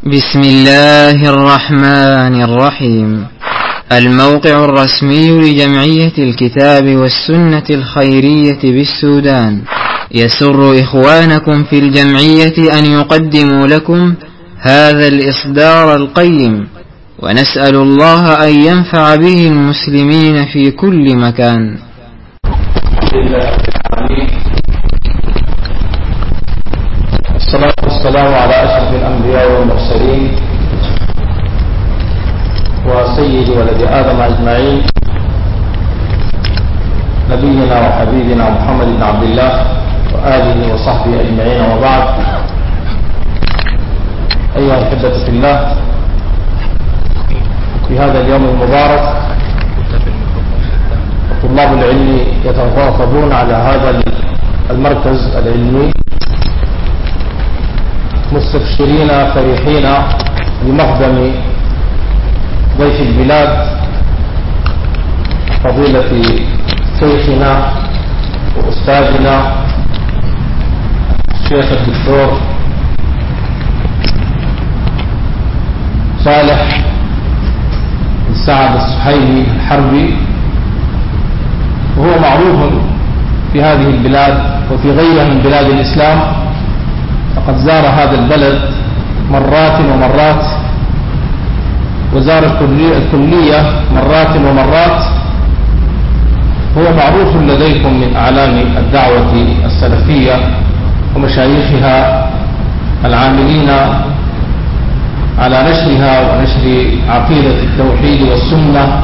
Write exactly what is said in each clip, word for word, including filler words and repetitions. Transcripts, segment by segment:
بسم الله الرحمن الرحيم. الموقع الرسمي لجمعية الكتاب والسنة الخيرية بالسودان يسر إخوانكم في الجمعية أن يقدموا لكم هذا الإصدار القيم، ونسأل الله أن ينفع به المسلمين في كل مكان. الصلاة والسلام على أشرف الأنبياء والمرسلين وسيد ولد آدم أجمعين، نبينا وحبيبنا محمد بن عبد الله وآله وصحبه أجمعين، وبعد. أيها الأحبة في الله، في هذا اليوم المبارك طلاب العلم يتفاوضون على هذا المركز العلمي مستبشرين فرحين بمقدم ضيف البلاد فضيلة شيخنا وأستاذنا الشيخ الدكتور صالح بن سعد السحيمي الحربي، وهو معروف في هذه البلاد وفي غيرها من بلاد الإسلام، فقد زار هذا البلد مرات ومرات، وزار الكلية مرات ومرات. هو معروف لديكم من أعلام الدعوة السلفية ومشايخها العاملين على نشرها ونشر عقيدة التوحيد والسنة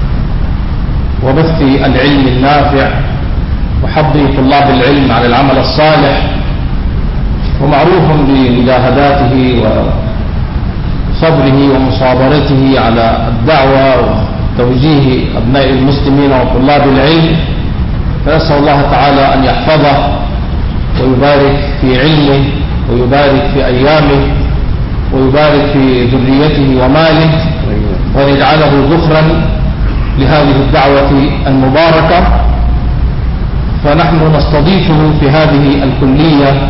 وبث العلم النافع وحض طلاب العلم على العمل الصالح، ومعروف بمجاهداته وصبره ومصابرته على الدعوة وتوجيه أبناء المسلمين وطلاب العلم. فنسأل الله تعالى أن يحفظه ويبارك في علمه ويبارك في أيامه ويبارك في ذريته وماله، وأن يجعله ذخرا لهذه الدعوة المباركة. فنحن نستضيفه في هذه الكلية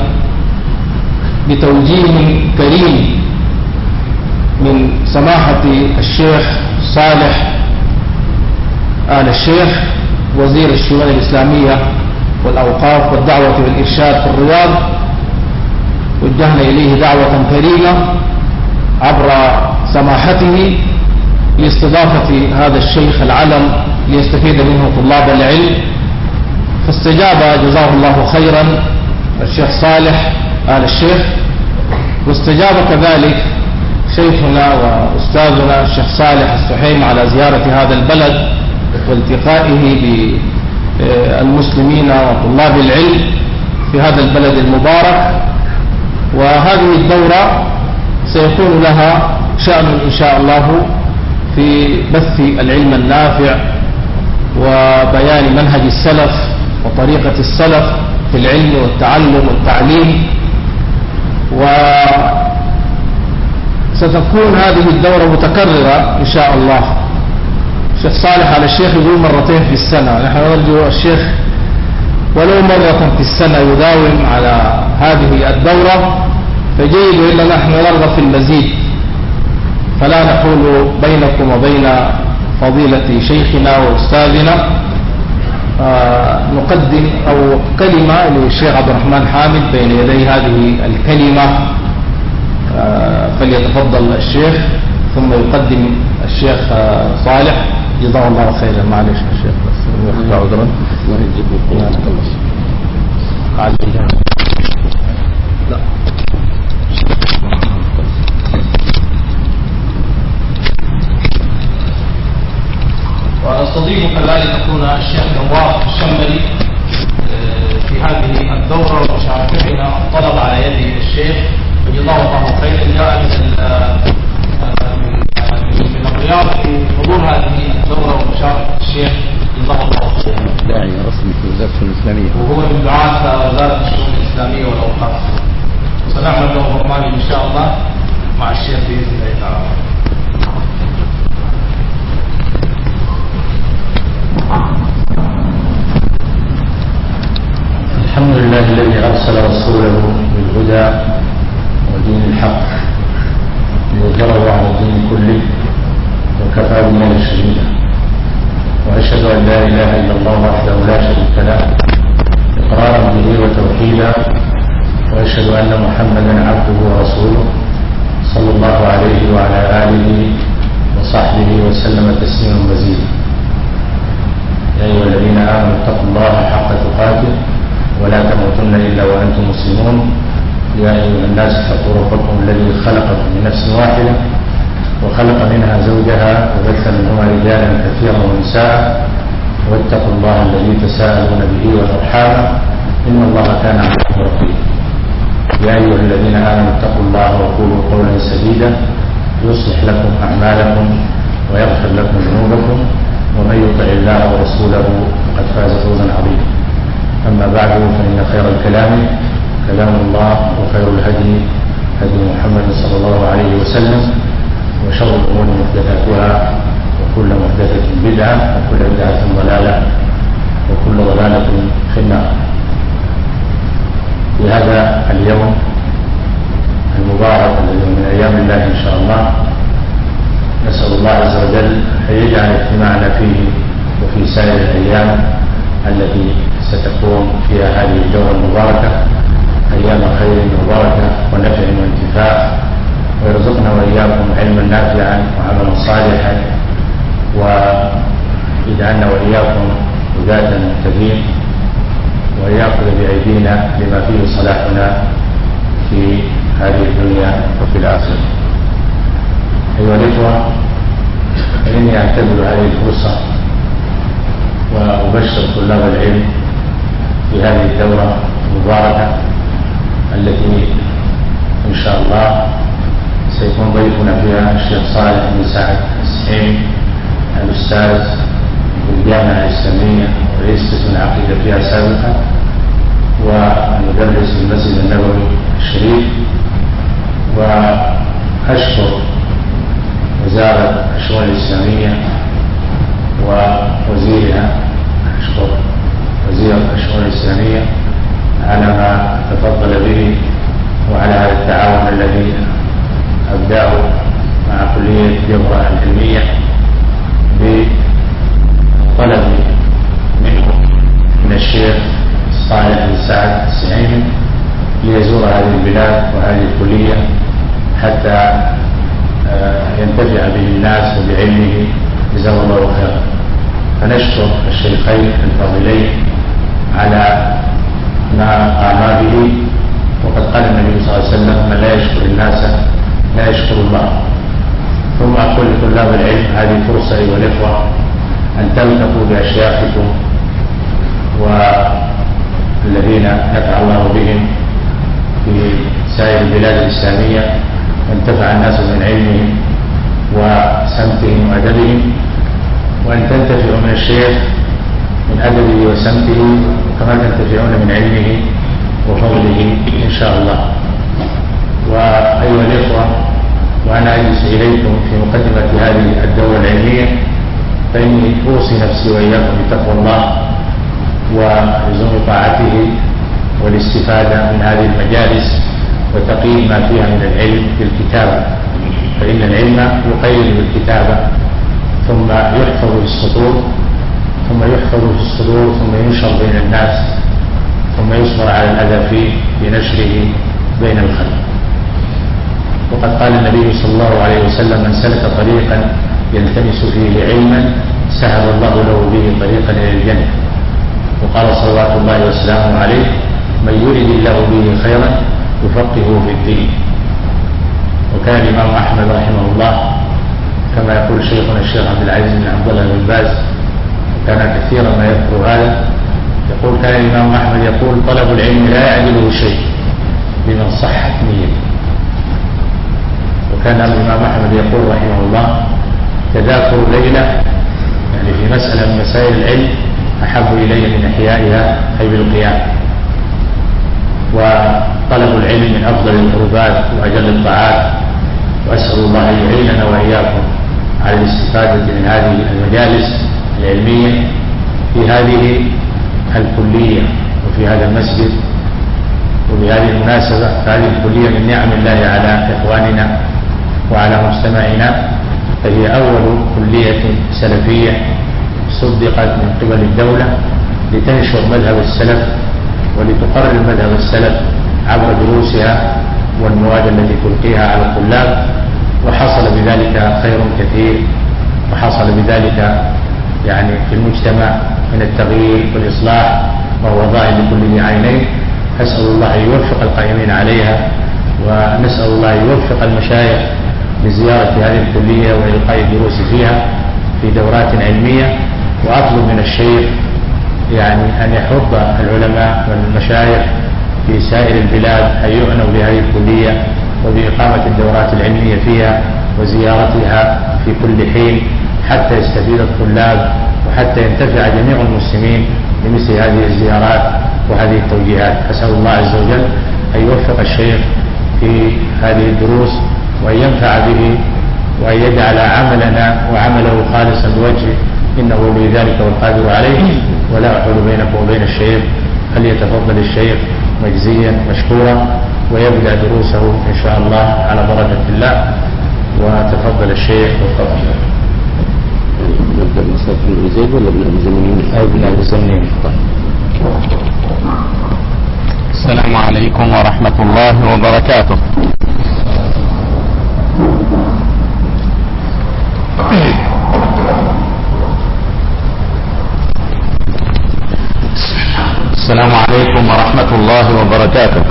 بتوجيه كريم من سماحة الشيخ صالح آل الشيخ وزير الشؤون الإسلامية والأوقاف والدعوة والإرشاد في الرياض. وجهنا إليه دعوة كريمة عبر سماحته لاستضافة هذا الشيخ العلم ليستفيد منه طلاب العلم، فاستجاب جزاه الله خيرا الشيخ صالح آل الشيخ، واستجاب كذلك شيخنا وأستاذنا الشيخ صالح السحيمي على زيارة هذا البلد والتقائه بالمسلمين وطلاب العلم في هذا البلد المبارك. وهذه الدورة سيكون لها شأن إن شاء الله في بث العلم النافع وبيان منهج السلف وطريقة السلف في العلم والتعلم والتعليم. وستكون هذه الدورة متكررة إن شاء الله. الشيخ صالح على الشيخ يقول مرتين في السنة، نحن نرجو الشيخ ولو مرة في السنة يداوم على هذه الدورة، فجيد، إلا نحن نرغب في المزيد. فلا نحول بينكم وبين فضيلة شيخنا وأستاذنا. آه نقدم أو كلمة للشيخ عبد الرحمن حامد بين يدي هذه الكلمة. آه فليتفضل الشيخ ثم يقدم الشيخ آه صالح جزاه الله خيرا. معلش الشيخ بس يخطأ عذرا. الله يجزيكم لا ونستضيف كذلك يكون الشيخ نواف الشمري في هذه الدورة ومشاركتنا الطلب على يد الشيخ، وجزاه الله خيرا. جاء من الرياض في حضور هذه الدورة ومشاركة الشيخ جزاه الله خيرا. داعي رسمي في وزارة الشؤون الإسلامية، وهو من دعاة وزارة الشؤون الإسلامية وكفى بالله شهيدا، وأشهد أن لا إله إلا الله وحده لا شريك له إقرارا به وتوحيدا، وأشهد أن محمدا عبده ورسوله صلى الله عليه وعلى آله وصحبه وسلم تسليما مزيدا. يا أيها الذين آمنوا اتقوا الله حق تقاته ولا تموتن إلا وأنتم مسلمون. يا أيها الناس اتقوا ربكم الذي خلقكم من نفس واحدة وخلق منها زوجها وبث منهما رجالا كثيرا ونساء، واتقوا الله الذي تساءلون به والأرحام إن الله كان عليكم رقيبا. يا أيها الذين آمنوا اتقوا الله وقولوا قولا سديدا يصلح لكم أعمالكم ويغفر لكم ذنوبكم، ومن يطع الله ورسوله فقد فاز فوزا عظيما. أما بعد، فإن خير الكلام كلام الله، وخير الهدي هدي محمد صلى الله عليه وسلم، وشر الأمور محدثاتها، وكل محدثة بدعة، وكل بدعة ضلالة، وكل ضلالة في النار. في هذا اليوم المبارك الذي من أيام الله إن شاء الله، نسأل الله عز وجل أن يجعل اجتماعنا فيه وفي سائر الأيام التي ستكون فيها هذه الجولة المباركة أيام خير وبركة ونفع وانتفاع، ويرزقنا وإياكم علما نافعا وعملا صالحا، ويجعلنا وإياكم هداة مهتدين، ويأخذ بأيدينا لما فيه صلاحنا في هذه الدنيا وفي الآخرة. أيها الإخوة، إني أعتبر هذه الفرصة وأبشر طلاب العلم في هذه الدورة المباركة التي إن شاء الله سيكون ضيفنا فيها الشيخ صالح بن سعد السحيمي، الأستاذ في الجامعة الإسلامية ورئيس قسم العقيدة فيها سابقا، ومدرس في المسجد النبوي الشريف. وأشكر وزارة الشؤون الإسلامية ووزيرها، أشكر وزير الشؤون الإسلامية على ما تفضل به وعلى هذا التعاون الذي أبدأه مع كلية جبرة العلمية بطلب منه من الشيخ صالح بن سعد السحيمي ليزور هذه البلاد وهذه الكلية حتى ينتفع به الناس وبعلمه، جزاه الله خيرا. فنشكر الشيخين الفاضلين على ما قاما به، وقد قال النبي صلى الله عليه وسلم: من لا يشكر الناس لا يشكر الله. ثم أقول لطلاب العلم هذه فرصة أيها الإخوة أن تلتقوا بأشياخكم والذين نفع الله بهم في سائر البلاد الإسلامية، وانتفع الناس من علمهم وسمتهم وأدبهم، وأن تنتفعوا من الشيخ من أدبه وسمته، وكما تنتفعون من علمه وفضله إن شاء الله. وأيها الإخوة، وأنا أجلس إليكم في مقدمة هذه الدورة العلمية، فإني أوصي نفسي وإياكم بتقوى الله ولزوم طاعته والاستفادة من هذه المجالس وتقييد ما فيها من العلم بالكتابة، فإن العلم يقيد بالكتابة ثم يحفظ في السطور ثم يحفظ في الصدور ثم ينشر بين الناس ثم يصبر على الأذى فيه بنشره بين الخلق. وقد قال النبي صلى الله عليه وسلم: من سلك طريقا يلتمس فيه علما سهل الله له به طريقا إلى الجنة. وقال صلوات الله وسلامه عليه: من يرد الله به خيرا يفقهه في الدين. وكان الإمام أحمد رحمه الله كما يقول شيخنا الشيخ عبد العزيز بن عبد الله بن باز، وكان كثيرا ما يذكر هذا، يقول: كان الإمام أحمد يقول: طلب العلم لا يعدله شيء لمن صحت نيته. وكان الإمام أحمد يقول رحمه الله: تذاكر ليلة يعني في مسألة من مسائل العلم أحب إلي من إحيائها أي بالقيام. وطلب العلم من أفضل القربات وأجل الطاعات، وأسأل الله أن يعيننا وإياكم على الاستفادة من هذه المجالس العلمية في هذه الكلية وفي هذا المسجد وبهذه المناسبة. فهذه الكلية من نعم الله على إخواننا وعلى مجتمعنا، فهي أول كلية سلفية صدقت من قبل الدولة لتنشر مذهب السلف ولتقرر مذهب السلف عبر دروسها والمواد التي تلقيها على الطلاب، وحصل بذلك خير كثير، وحصل بذلك يعني في المجتمع من التغيير والإصلاح ما هو ظاهر لكل ذي عينين. أسأل الله أن يوفق القائمين عليها، ونسأل الله أن يوفق المشايخ لزيارة هذه الكلية وإلقاء الدروس فيها في دورات علمية. وأطلب من الشيخ يعني أن يحض العلماء والمشايخ في سائر البلاد أن يعنوا بهذه الكلية وبإقامة الدورات العلمية فيها وزيارتها في كل حين حتى يستفيد الطلاب وحتى ينتفع جميع المسلمين بمثل هذه الزيارات وهذه التوجيهات. أسأل الله عز وجل أن يوفق الشيخ في هذه الدروس وأن ينفع به وأن يجعل عملنا وعمله خالصا لوجهه، إنه ولي ذلك والقادر عليه. ولا أحول بينكم وبين الشيخ، فليتفضل الشيخ مجزيا مشكورا ويبدأ دروسه إن شاء الله على بركة الله. وتفضل الشيخ وتفضل. نبدأ بمصطفى بن زيد ولا بن أبي زمنين؟ أو بن أبي زمنين. السلام عليكم ورحمة الله وبركاته. السلام عليكم ورحمة الله وبركاته.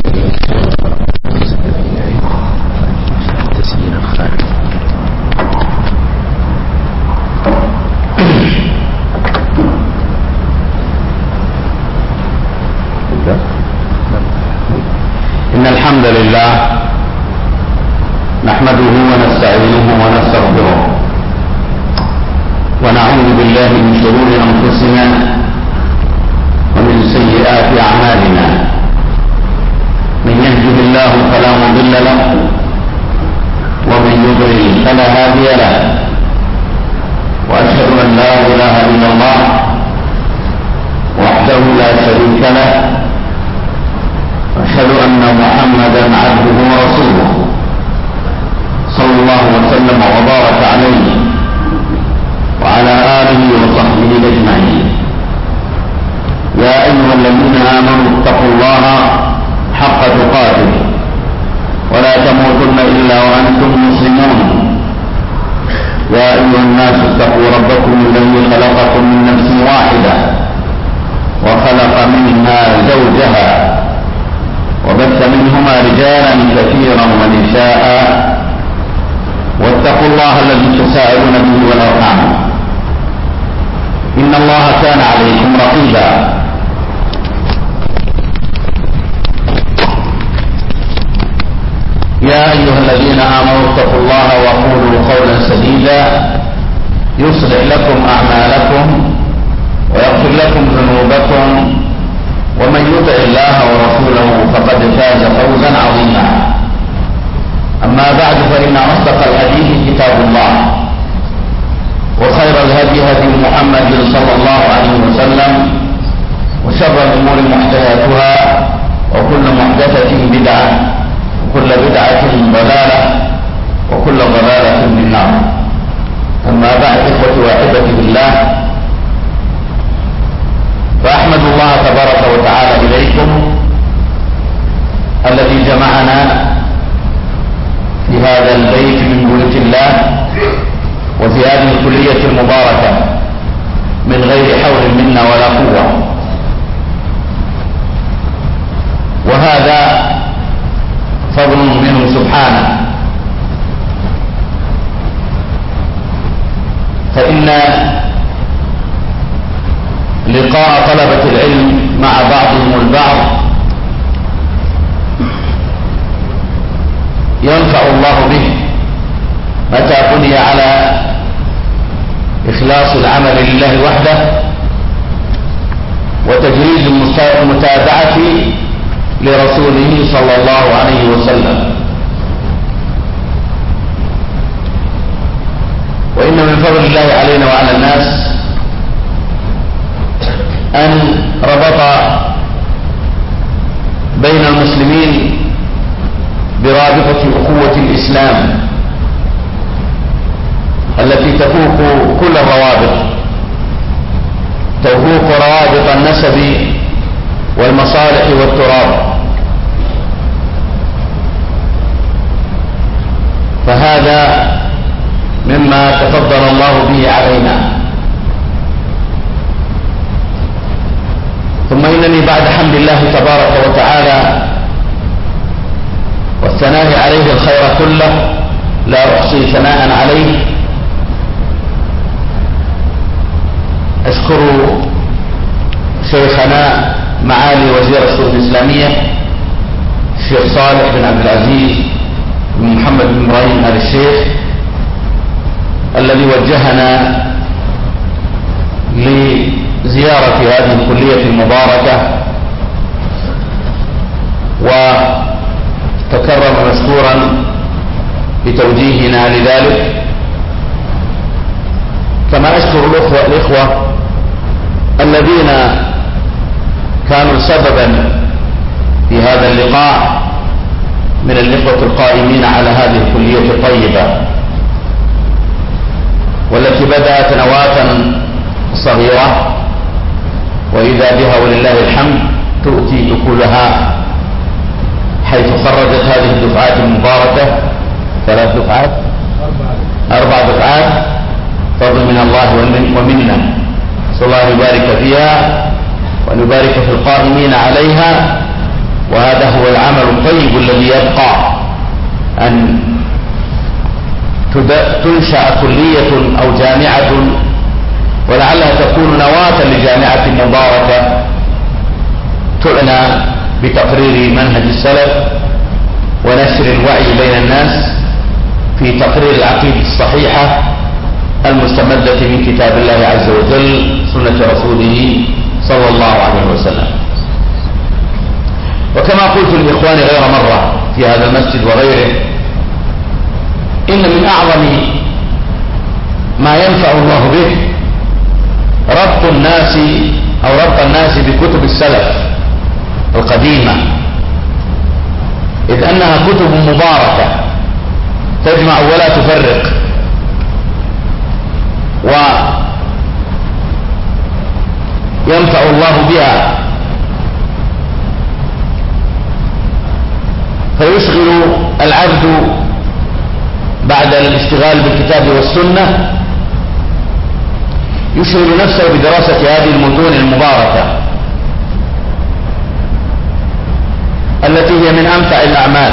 إن الحمد لله نحمده ونستعينه ونستغفره ونعوذ بالله من شرور أنفسنا ومن سيئات أعمالنا. من يهده الله فلا مضل له ومن يضلل فلا هادي له، وأشهد أن لا إله إلا الله وحده لا شريك له، وأشهد أن محمدا عبده ورسوله صلى الله وسلم وبارك عليه وعلى آله وصحبه أجمعين. يا أيها الذين آمنوا اتقوا الله حق تقاته ولا تموتن إلا وأنتم مسلمون. يا أيها الناس اتقوا ربكم الذي خلقكم من نفس واحدة وخلق منها زوجها وبث منهما رجالا كثيرا ونساء، واتقوا الله الذي تساءلون به والأرحام إن الله كان عليكم رقيبا. يا أيها الذين آمنوا اتقوا الله وقولوا قولا سديدا يصلح لكم أعمالكم ويغفر لكم ذنوبكم، ومن يطع الله ورسوله فقد فاز فوزا عظيما. أما بعد، فإن أصدق الحديث كتاب الله، وخير الهدي هدي محمد صلى الله عليه وسلم، وشر الأمور محدثاتها، وكل محدثة بدعة، وكل بدعة ضلالة، وكل ضلالة في النار. أما بعد، إخوتي وأحبتي بالله، فأحمد الله تبارك وتعالى إليكم الذي جمعنا في هذا البيت من بيوت الله وفي هذه الكلية المباركة من غير حول منا ولا قوة. وهذا فضل منه سبحانه، فإن لقاء طلبة العلم مع بعضهم البعض ينفع الله به متى بني على إخلاص العمل لله وحده وتجريد المتابعة لرسوله صلى الله عليه وسلم. وإن من فضل الله علينا وعلى الناس أن ربط بين المسلمين برابطة أخوة الإسلام التي تفوق كل الروابط، تفوق روابط النسب والمصالح والتراب. فهذا مما تفضل الله به علينا. ثم إنني بعد حمد الله تبارك وتعالى والثناء عليه الخير كله لا أحصي ثناء عليه، أشكر شيخنا معالي وزير الشؤون الإسلامية الشيخ صالح بن عبد العزيز بن محمد بن إبراهيم آل الشيخ الذي وجهنا لزيارة هذه الكلية المباركة، وتكرم مشكورا بتوجيهنا لذلك. كما أشكر الأخوة, الإخوة الذين كانوا سببا في هذا اللقاء من الإخوة القائمين على هذه الكلية الطيبة، والتي بدأت نواة صغيرة وإذا بها ولله الحمد تؤتي أكلها، حيث خرجت هذه الدفعات المباركة ثلاث دفعات أربع دفعات فضل من الله ومنا، نسأل الله أن يبارك فيها وأن يبارك في القائمين عليها. وهذا هو العمل الطيب الذي يبقى، أن تنشأ كلية أو جامعة ولعلها تكون نواة لجامعة مباركة تعنى بتقرير منهج السلف ونشر الوعي بين الناس في تقرير العقيدة الصحيحة المستمدة من كتاب الله عز وجل سنة رسوله صلى الله عليه وسلم. وكما قلت لإخواني غير مرة في هذا المسجد وغيره، إن من أعظم ما ينفع الله به ربط الناس أو ربط الناس بكتب السلف القديمة، إذ أنها كتب مباركة تجمع ولا تفرق، وينفع الله بها، فيشغل العبد بعد الاشتغال بالكتاب والسنة يشغل نفسه بدراسة هذه المتون المباركة التي هي من أمتع الأعمال،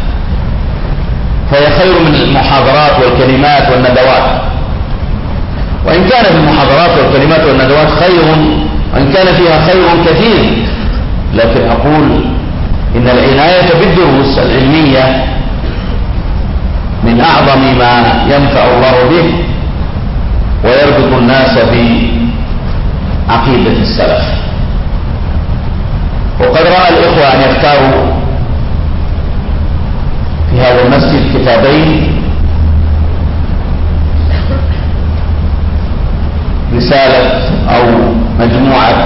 فهي خير من المحاضرات والكلمات والندوات. وإن كان في المحاضرات والكلمات والندوات خير، وإن كان فيها خير كثير، لكن أقول إن العناية بالدروس العلمية من أعظم ما ينفع الله به ويربط الناس بعقيدة السلف. وقد رأى الإخوة أن يختاروا في هذا المسجد كتابين، رسالة أو مجموعة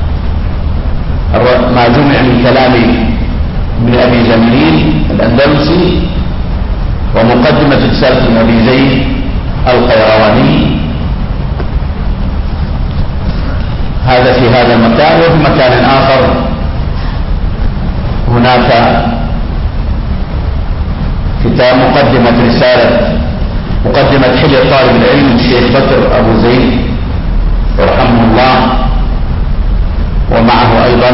ما جمع من كلام ابن أبي زميل الأندلسي، ومقدمة رسالة ابن أبي زيد القيرواني، هذا في هذا المكان. وفي مكان آخر هناك كتاب مقدمة رسالة مقدمة حلية طالب العلم الشيخ بكر أبو زيد رحمه الله، ومعه أيضا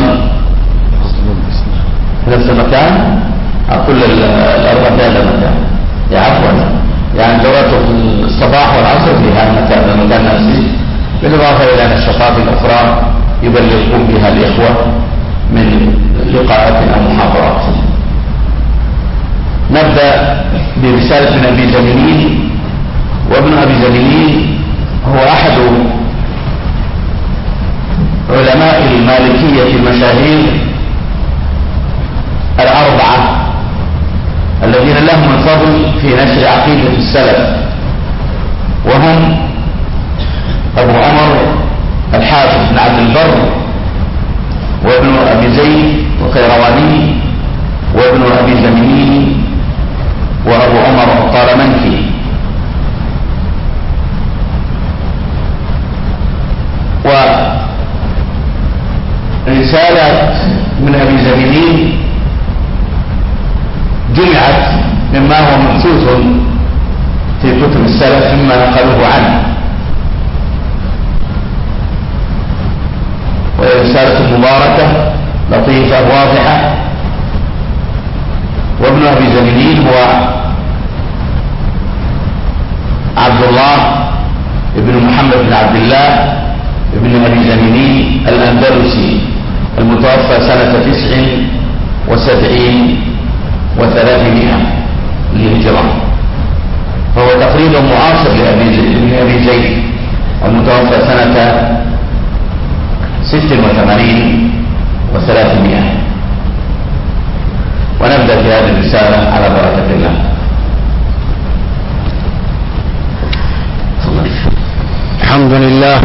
في نفس المكان كل الأربعة في هذا المكان، عفوا يعني دورات الصباح والعصر في هذا المكان المكان نفسه، بالإضافة إلى نشاطات أخرى يبلغكم بها الإخوة من لقاءات أو محاضرات. نبدأ برسالة ابن أبي زميل. وابن أبي زميل هو أحد علماء المالكية المشاهير الأربعة الذين لهم الفضل في نشر عقيدة السلف، وهم أبو عمر الحافظ بن عبد البر، وابن أبي زيد القيرواني، وابن أبي زميل، وأبو عمر الطالمنكي. السلف مما نقلوه عنه، وهي رسالة مباركة لطيفة واضحة. وابن أبي زميل هو عبد الله ابن محمد بن عبد الله ابن أبي زميل الأندلسي المتوفى سنة تسع وسبعين وثلاثمائة للهجرة، فهو تقريبا معاصر لابن أبي زيد المتوفى سنة ست وثمانين وثلاثمائة. ونبدأ في هذه الرسالة على بركة الله. الحمد لله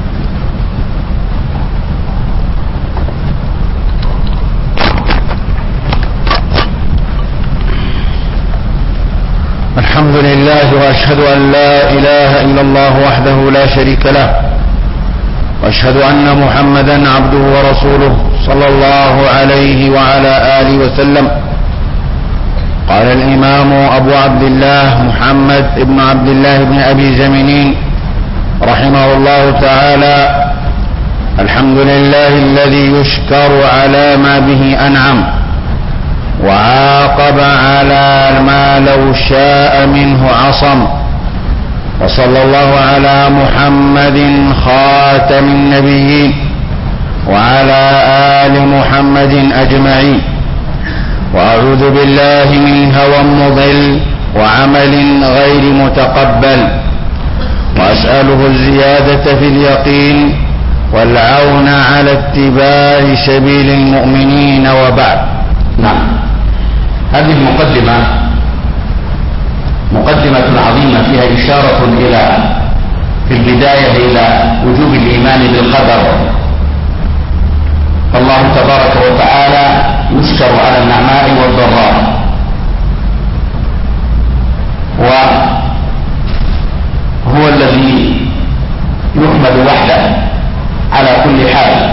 الحمد لله وأشهد أن لا إله إلا الله وحده لا شريك له، وأشهد أن محمدا عبده ورسوله صلى الله عليه وعلى آله وسلم. قال الإمام أبو عبد الله محمد بن عبد الله بن أبي زمنين رحمه الله تعالى: الحمد لله الذي يشكر على ما به أنعم، وعاقب على ما لو شاء منه عصم. وصلى الله على محمد خاتم النبيين وعلى آل محمد أجمعين. وأعوذ بالله من هوى مضل وعمل غير متقبل، وأسأله الزيادة في اليقين والعون على اتباع سبيل المؤمنين، وبعد. نعم، هذه المقدمة مقدمة عظيمة فيها إشارة إلى في البداية إلى وجوب الإيمان بالقدر. فالله تبارك وتعالى يشكر على النعماء والضراء، وهو الذي يحمد وحده على كل حال.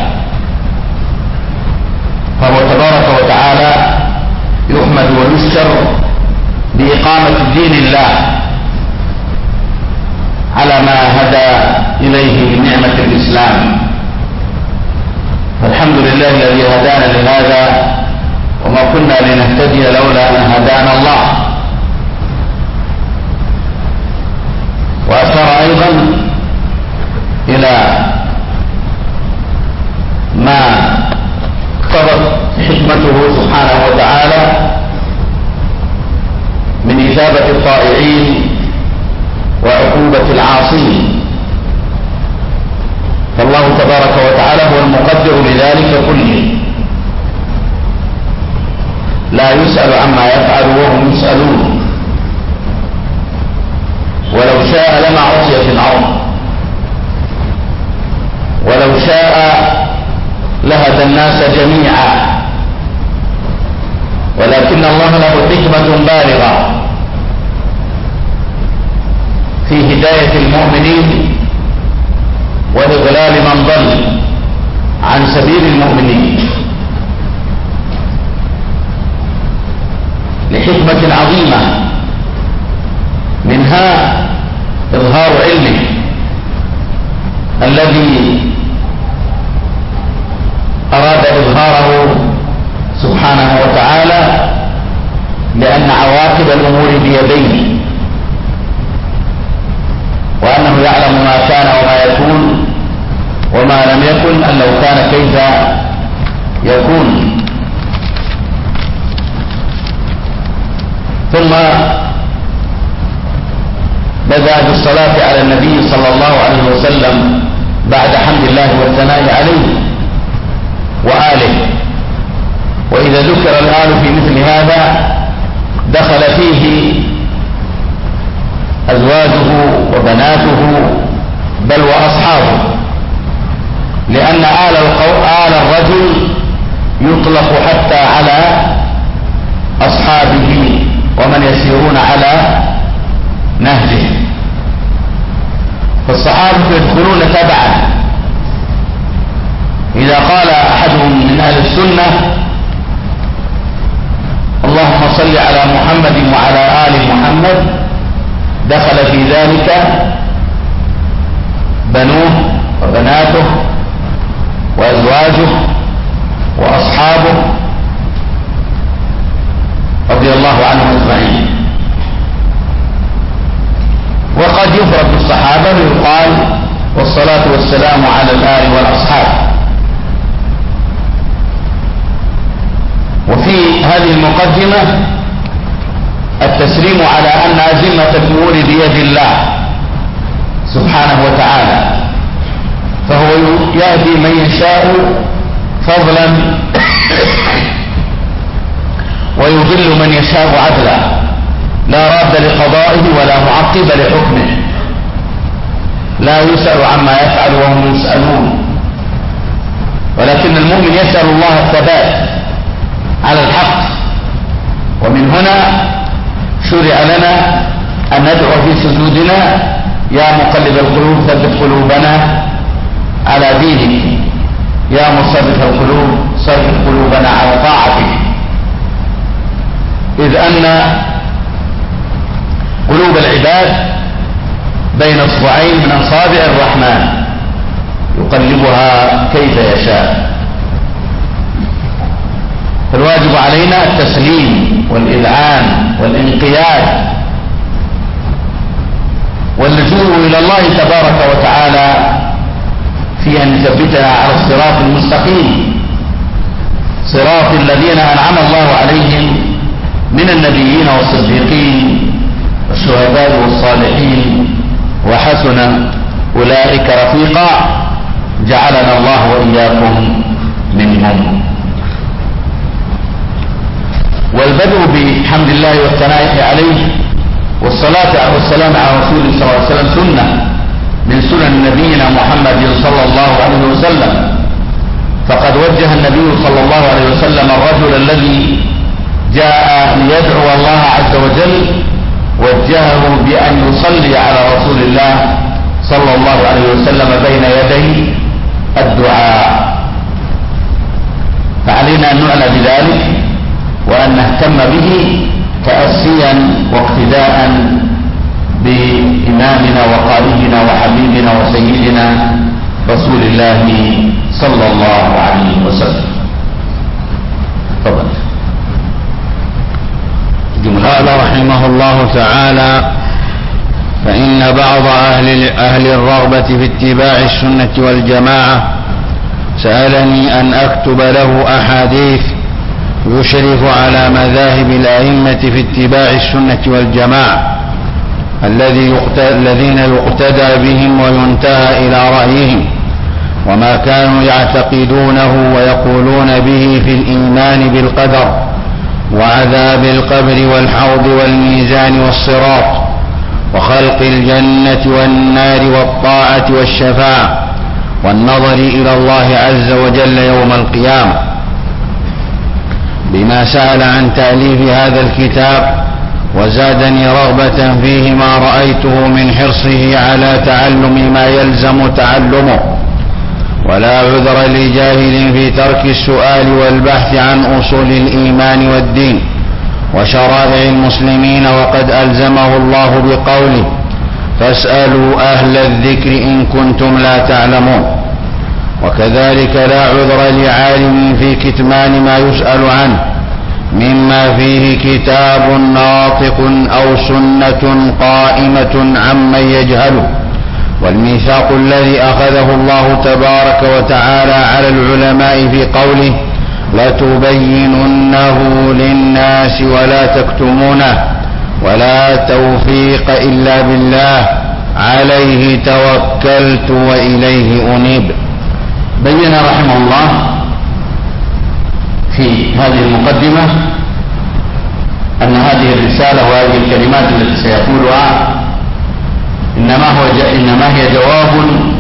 فهو تبارك وتعالى يحمد ويشكر بإقامة دين الله على ما هدى إليه من نعمة الإسلام. فالحمد لله الذي هدانا لهذا، وما كنا لنهتدي لولا أن هدانا الله. وأشار أيضا إلى ما اقتضت حكمته سبحانه وتعالى من إثابة الطائعين وعقوبة العاصين. فالله تبارك وتعالى هو المقدر لذلك كله، لا يسأل عما يفعل وهم يسألون. ولو شاء لما عصي في الأرض، ولو شاء لهدى الناس جميعا، ولكن الله له حكمة بالغة في هداية المؤمنين وإضلال من ضل عن سبيل المؤمنين، لحكمة عظيمة، منها إظهار علمه الذي أراد إظهاره سبحانه وتعالى، لأن عواقب الأمور بيديه، وأنه يعلم ما كان وما يكون وما لم يكن، أن لو كان كيف يكون. ثم بدأ بالصلاة على النبي صلى الله عليه وسلم بعد حمد الله والثناء عليه وآله. وإذا ذكر الآل في مثل هذا دخل فيه أزواجه وبناته بل وأصحابه، لأن آل آل الرجل يطلق حتى على أصحابه ومن يسيرون على نهجه. فالصحابة يدخلون تبعا. إذا قال أحدهم من أهل السنة: اللهم صل على محمد وعلى آل محمد، دخل في ذلك بنوه وبناته وأزواجه وأصحابه رضي الله عنهم أجمعين. وقد يفرد الصحابة ويقال والصلاة والسلام على الآل والأصحاب. وفي هذه المقدمة التسليم على أن أزمة الأمور بيد الله سبحانه وتعالى، فهو يهدي من يشاء فضلا ويضل من يشاء عدلا، لا راد لقضائه ولا معقب لحكمه، لا يسأل عما يفعل وهم يسألون. ولكن المؤمن يسأل الله الثبات على الحق. ومن هنا شرع لنا أن ندعو في سجودنا يا مقلب القلوب ثبت قلوبنا على دينك، يا مصرف القلوب صرف قلوبنا على طاعتك، إذ أن قلوب العباد بين اصبعين من أصابع الرحمن يقلبها كيف يشاء. فالواجب علينا التسليم والإذعان والانقياد واللجوء إلى الله تبارك وتعالى في أن يثبتنا على الصراط المستقيم، صراط الذين أنعم الله عليهم من النبيين والصديقين والشهداء والصالحين وحسن أولئك رفيقا، جعلنا الله وإياكم منهم. والبدء بحمد الله والثناء عليه والصلاة والسلام على رسوله صلى الله عليه وسلم سنة من سنن نبينا محمد صلى الله عليه وسلم. فقد وجه النبي صلى الله عليه وسلم الرجل الذي جاء ليدعو الله عز وجل، وجهه بأن يصلي على رسول الله صلى الله عليه وسلم بين يدي الدعاء. فعلينا أن نعنى بذلك وأن نهتم به تأسيا واقتداء بإمامنا وقائدنا وحبيبنا وسيدنا رسول الله صلى الله عليه وسلم. تفضل. قال رحمه الله تعالى: فإن بعض أهل, أهل الرغبة في اتباع السنة والجماعة سألني أن أكتب له أحاديث يشرف على مذاهب الأئمة في اتباع السنة والجماعة الذين يقتدى بهم وينتهى إلى رأيهم، وما كانوا يعتقدونه ويقولون به في الإيمان بالقدر وعذاب القبر والحوض والميزان والصراط وخلق الجنة والنار والطاعة والشفاعة والنظر إلى الله عز وجل يوم القيامة. بما سأل عن تأليف هذا الكتاب وزادني رغبة فيه ما رأيته من حرصه على تعلم ما يلزم تعلمه، ولا عذر لجاهل في ترك السؤال والبحث عن أصول الإيمان والدين وشرائع المسلمين، وقد ألزمه الله بقوله: فاسألوا أهل الذكر إن كنتم لا تعلمون. وكذلك لا عذر لعالم في كتمان ما يسأل عنه مما فيه كتاب ناطق أو سنة قائمة عمن يجهله. والميثاق الذي أخذه الله تبارك وتعالى على العلماء في قوله: لتبيننه للناس ولا تكتمونه ولا توفيق إلا بالله عليه توكلت وإليه أنيب. بين رحمه الله في هذه المقدمة أن هذه الرسالة وهذه الكلمات التي سيقولها إنما, هو ج... إنما هي جواب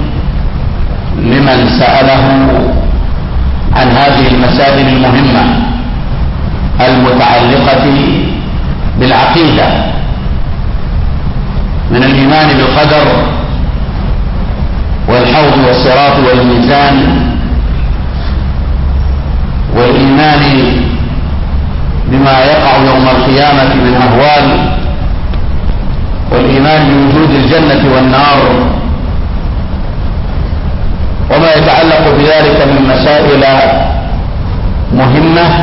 لمن سأله عن هذه المسائل المهمة المتعلقة بالعقيدة من الإيمان بالقدر والحوض والصراط والميزان، والإيمان بما يقع يوم القيامة من أهوال، والإيمان الإيمان بوجود الجنة والنار وما يتعلق بذلك من مسائل مهمة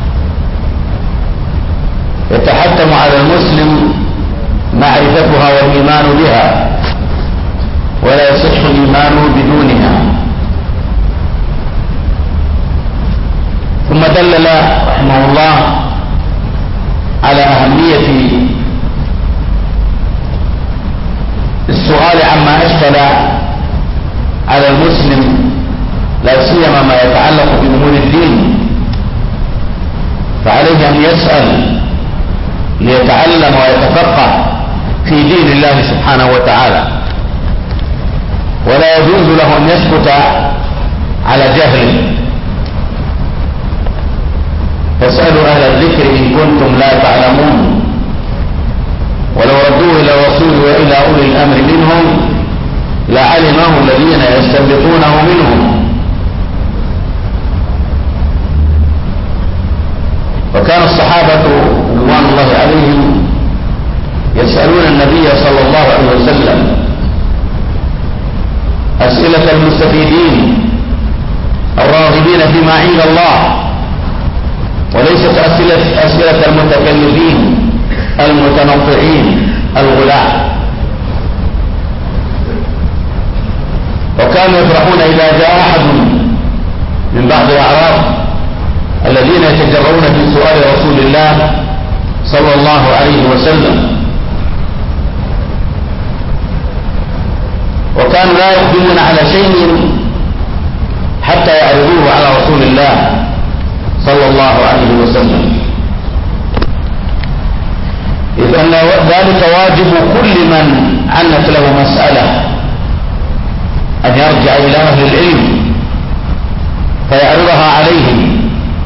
يتحتم على المسلم معرفتها والإيمان بها، ولا يصح الإيمان بدونها. ثم دلل رحمه الله على أهمية السؤال عما أشكل على المسلم، لا سيما ما يتعلق بأمور الدين، فعليه أن يسأل ليتعلم ويتفقه في دين الله سبحانه وتعالى، ولا يجوز له أن يسكت على جهل. فاسألوا أهل الذكر إن كنتم لا تعلمون، ولو ردوه إلى الرسول وإلى أولي الأمر منهم لعلمه الذين يستنبطونه منهم. وكان الصحابة رضوان الله عليهم يسألون النبي صلى الله عليه وسلم أسئلة المستفيدين الراغبين فيما عند الله، وليست أسئلة, أسئلة المتكلفين المتنطعين الغلاة. وكانوا يفرحون إذا جاء أحد من بعض الأعراب الذين يتجرؤون في سؤال رسول الله صلى الله عليه وسلم، وكانوا لا يقدمون على شيء حتى يعرضوه على رسول الله صلى الله عليه وسلم. إذ أن ذلك واجب كل من عنت له مسألة أن يرجع إلى أهل العلم فيعرضها عليهم.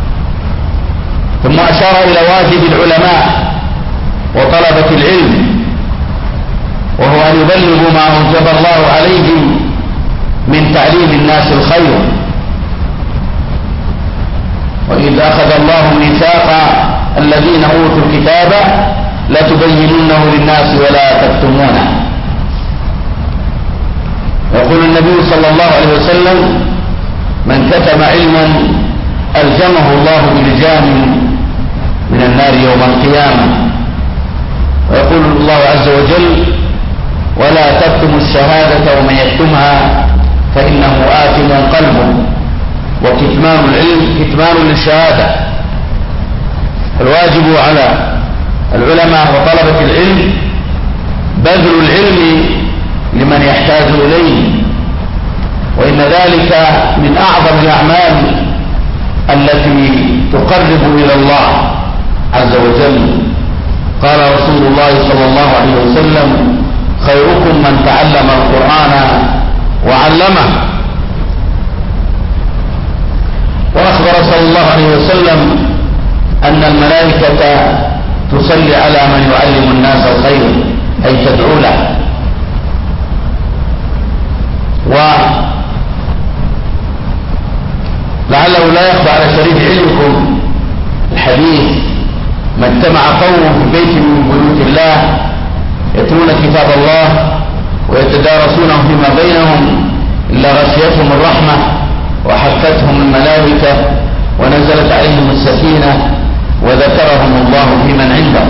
ثم أشار إلى واجب العلماء وطلبة العلم، وهو أن يبلغوا ما أوجب الله عليهم من تعليم الناس الخير. وإذ أخذ الله ميثاق الذين أوتوا الكتاب لتبيننه للناس ولا تكتمونه. يقول النبي صلى الله عليه وسلم: من كتم علما ألزمه الله بلجام من النار يوم القيامة. ويقول الله عز وجل: ولا تكتموا الشهادة ومن يكتمها فإنه آثم قلبه. وكتمان العلم كتمان للشهادة. الواجب على العلماء وطلبة العلم بذل العلم لمن يحتاج إليه، وإن ذلك من أعظم الأعمال التي تقرب إلى الله عز وجل. قال رسول الله صلى الله عليه وسلم: خيركم من تعلم القرآن وعلمه. وأخبر صلى الله عليه وسلم أن الملائكة تصلي على من يعلم الناس الخير، أي تدعو له. ولعله لا يخفى على شريف علمكم الحديث: ما اجتمع قوم في بيت من بيوت الله يتلون كتاب الله ويتدارسونه فيما بينهم إلا غشيتهم الرحمة وحفتهم الملائكة ونزلت عليهم السكينة وذكرهم الله في من عنده.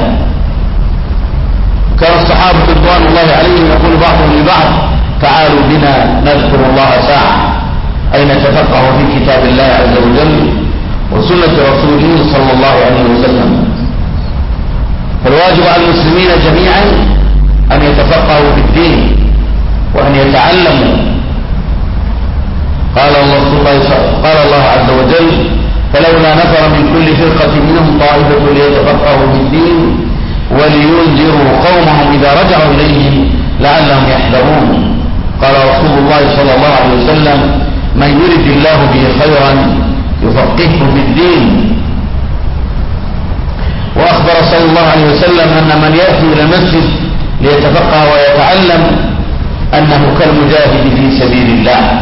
كان الصحابة رضوان الله عليهم يقول بعضهم لبعض: تعالوا بنا نذكر الله ساعة، أي نتفقه في كتاب الله عز وجل وسنة رسوله صلى الله عليه وسلم. فالواجب على المسلمين جميعا أن يتفقهوا في الدين وأن يتعلموا. قال الله, قال الله عز وجل: فلولا نفر من كل فرقة منهم طائفة ليتفقهوا في الدين ولينذروا قومهم إذا رجعوا إليهم لعلهم يحذرون. قال رسول الله صلى الله عليه وسلم: من يرد الله به خيرا يفقهه في الدين. وأخبر صلى الله عليه وسلم أن من يأتي إلى المسجد ليتفقه ويتعلم أنه كالمجاهد في سبيل الله،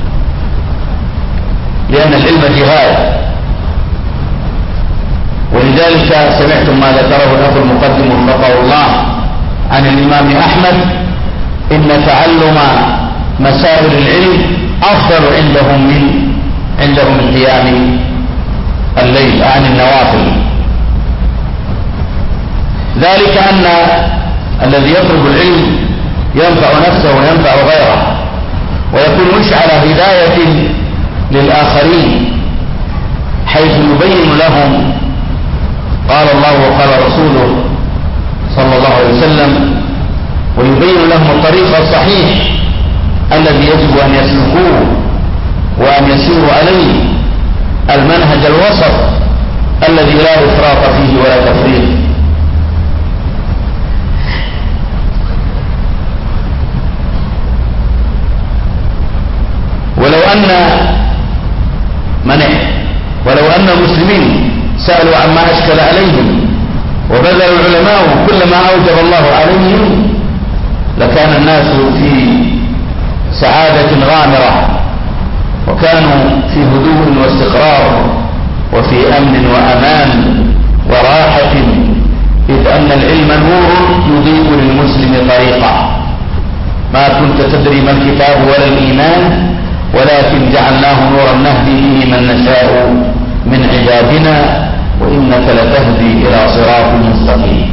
لأن العلم جهاد. ولذلك سمعتم ما ذكره الأخ المقدم وفقه الله عن الإمام أحمد إن تعلم مسائل العلم أفضل عندهم من عندهم من قيام الليل عن النوافل. ذلك أن الذي يطلب العلم ينفع نفسه وينفع غيره ويكون مشعل هداية للآخرين، حيث يبين لهم قال الله وقال رسوله صلى الله عليه وسلم، ويبين لهم الطريق الصحيح الذي يجب أن يسلكوه وأن يسيروا عليه، المنهج الوسط الذي لا إفراط فيه ولا تفريط. ولو أن من ولو أن المسلمين سألوا عما أشكل عليهم وبذل العلماء كل ما أوجب الله عليهم لكان الناس في سعادة غامرة، وكانوا في هدوء واستقرار وفي أمن وأمان وراحة، إذ أن العلم نور يضيء للمسلم طريقا. ما كنت تدري ما الكتاب ولا الإيمان ولكن جعلناه نورا نهدي به من نشاء من عبادنا وإنك لتهدي إلى صراط مستقيم.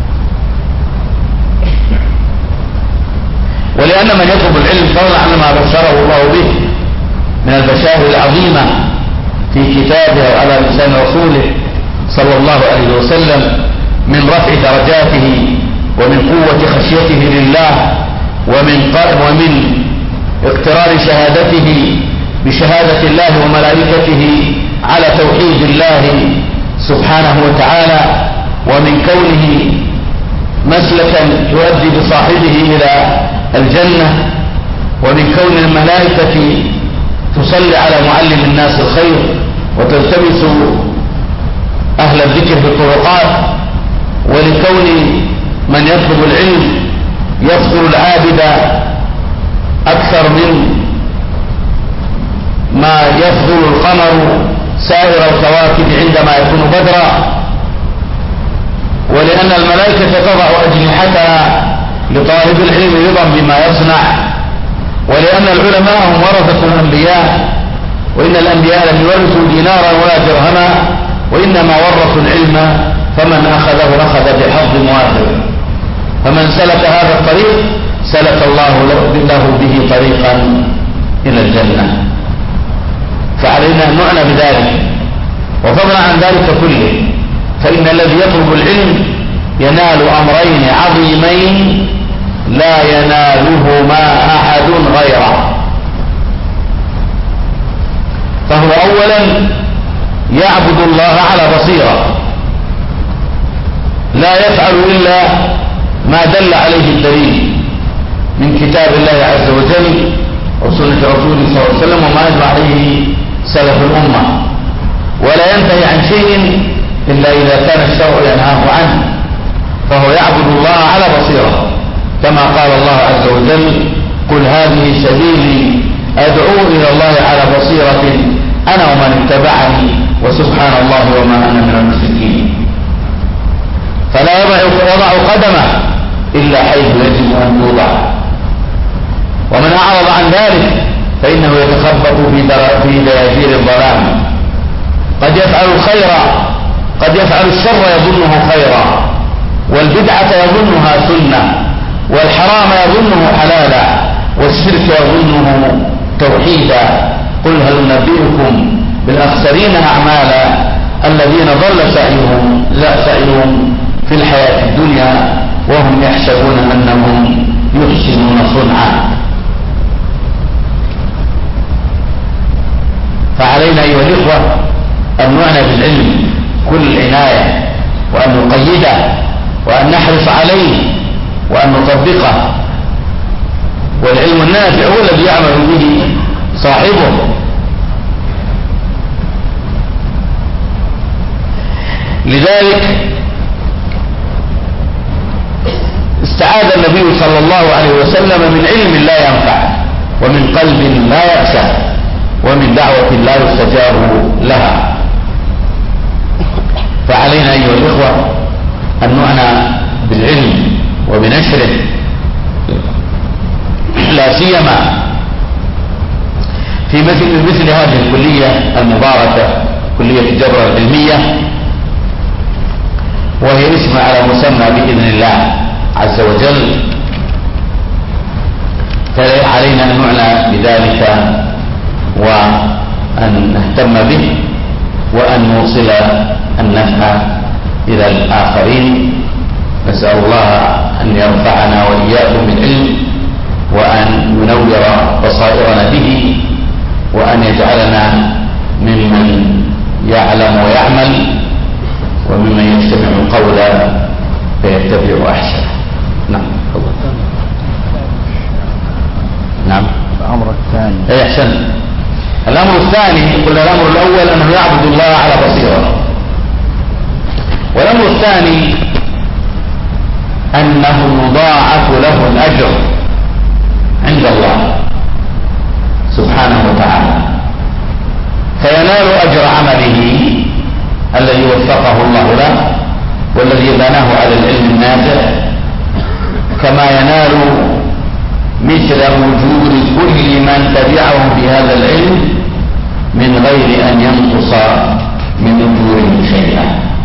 ولأن من يطلب العلم فضلا عن ما بشره الله به من البشائر العظيمة في كتابه وعلى لسان رسوله صلى الله عليه وسلم من رفع درجاته ومن قوة خشيته لله ومن ومن اقترار شهادته بشهادة الله وملائكته على توحيد الله سبحانه وتعالى، ومن كونه مسلكا يؤدي بصاحبه إلى الجنة، ومن كون الملائكة تصلي على معلم الناس الخير وتلتمس أهل الذكر في الطرقات، ولكون من يطلب العلم يفضل العابد أكثر من ما يفضل القمر سائر الكواكب عندما يكون بدرا، ولأن الملائكة تضع أجنحتها لطالب العلم رضا بما يصنع، ولأن العلماء هم ورثة الأنبياء، وإن الأنبياء لم يورثوا دينارا ولا درهما وإنما ورثوا العلم، فمن أخذه أخذ بحظ وافر، فمن سلك هذا الطريق سلك الله له به طريقا إلى الجنة. فعلينا أن نعنى بذلك. وفضلا عن ذلك كله فإن الذي يطلب العلم ينال أمرين عظيمين لا ينالهما أحد غيره. فهو أولا يعبد الله على بصيرة، لا يفعل إلا ما دل عليه الدليل من كتاب الله عز وجل وسنة رسوله صلى الله عليه وسلم وما يجمع عليه سلف الأمة، ولا ينتهي عن شيء إلا إذا كان الشرع ينهاه عنه، فهو يعبد الله على بصيرة كما قال الله عز وجل قل هذه سبيلي أدعو إلى الله على بصيرة أنا ومن اتبعني وسبحان الله وما أنا من المشركين. فلا يضع قدمه إلا حيث يجب أن توضع، ومن أعرض عن ذلك فإنه يتخبط في دياجير الظلام، قد يفعل الخير قد يفعل الشر يظنه خيرا، والبدعة يظنها سنة، والحرام يظنه حلالا، والشرك يظنه توحيدا. قل هل ننبئكم بالأخسرين أعمالا الذين ضل سعيهم لا سعيهم في الحياة الدنيا وهم يحسبون أنهم يحسنون صنعا. فعلينا أيها الإخوة أن نعنى بالعلم كل العناية، وأن نقيده، وأن نحرص عليه، وأن نطبقه. والعلم النافع هو الذي يعمل به صاحبه. لذلك استعاذ النبي صلى الله عليه وسلم من علم لا ينفع، ومن قلب لا يخشى، ومن دعوة لا يستجاب لها. فعلينا أيها الإخوة أن نعنى بالعلم وبنشره، لا سيما في مثل مثل هذه الكلية المباركة، كلية الجبر العلمية، وهي اسم على مسمى بإذن الله عز وجل. فعلينا أن نعنى بذلك وأن نهتم به وأن نوصل النفع إلى الآخرين. نسأل الله أن يرفعنا وإياكم بالعلم وأن ينور بصائرنا به وأن يجعلنا ممن يعلم ويعمل وممن يستمع القول فيتبع أحسنه. نعم. نعم. الأمر الثاني. أي أحسن. الأمر الثاني، قلنا الأمر الأول أنه يعبد الله على بصيرة، والأمر الثاني أنه يضاعف له الأجر عند الله سبحانه وتعالى، فينال أجر عمله الذي وفقه الله له والذي بناه على العلم النافع، كما ينال مثل أجور كل من تبعه في هذا العلم من غير أن ينقص من أجوره شيئا،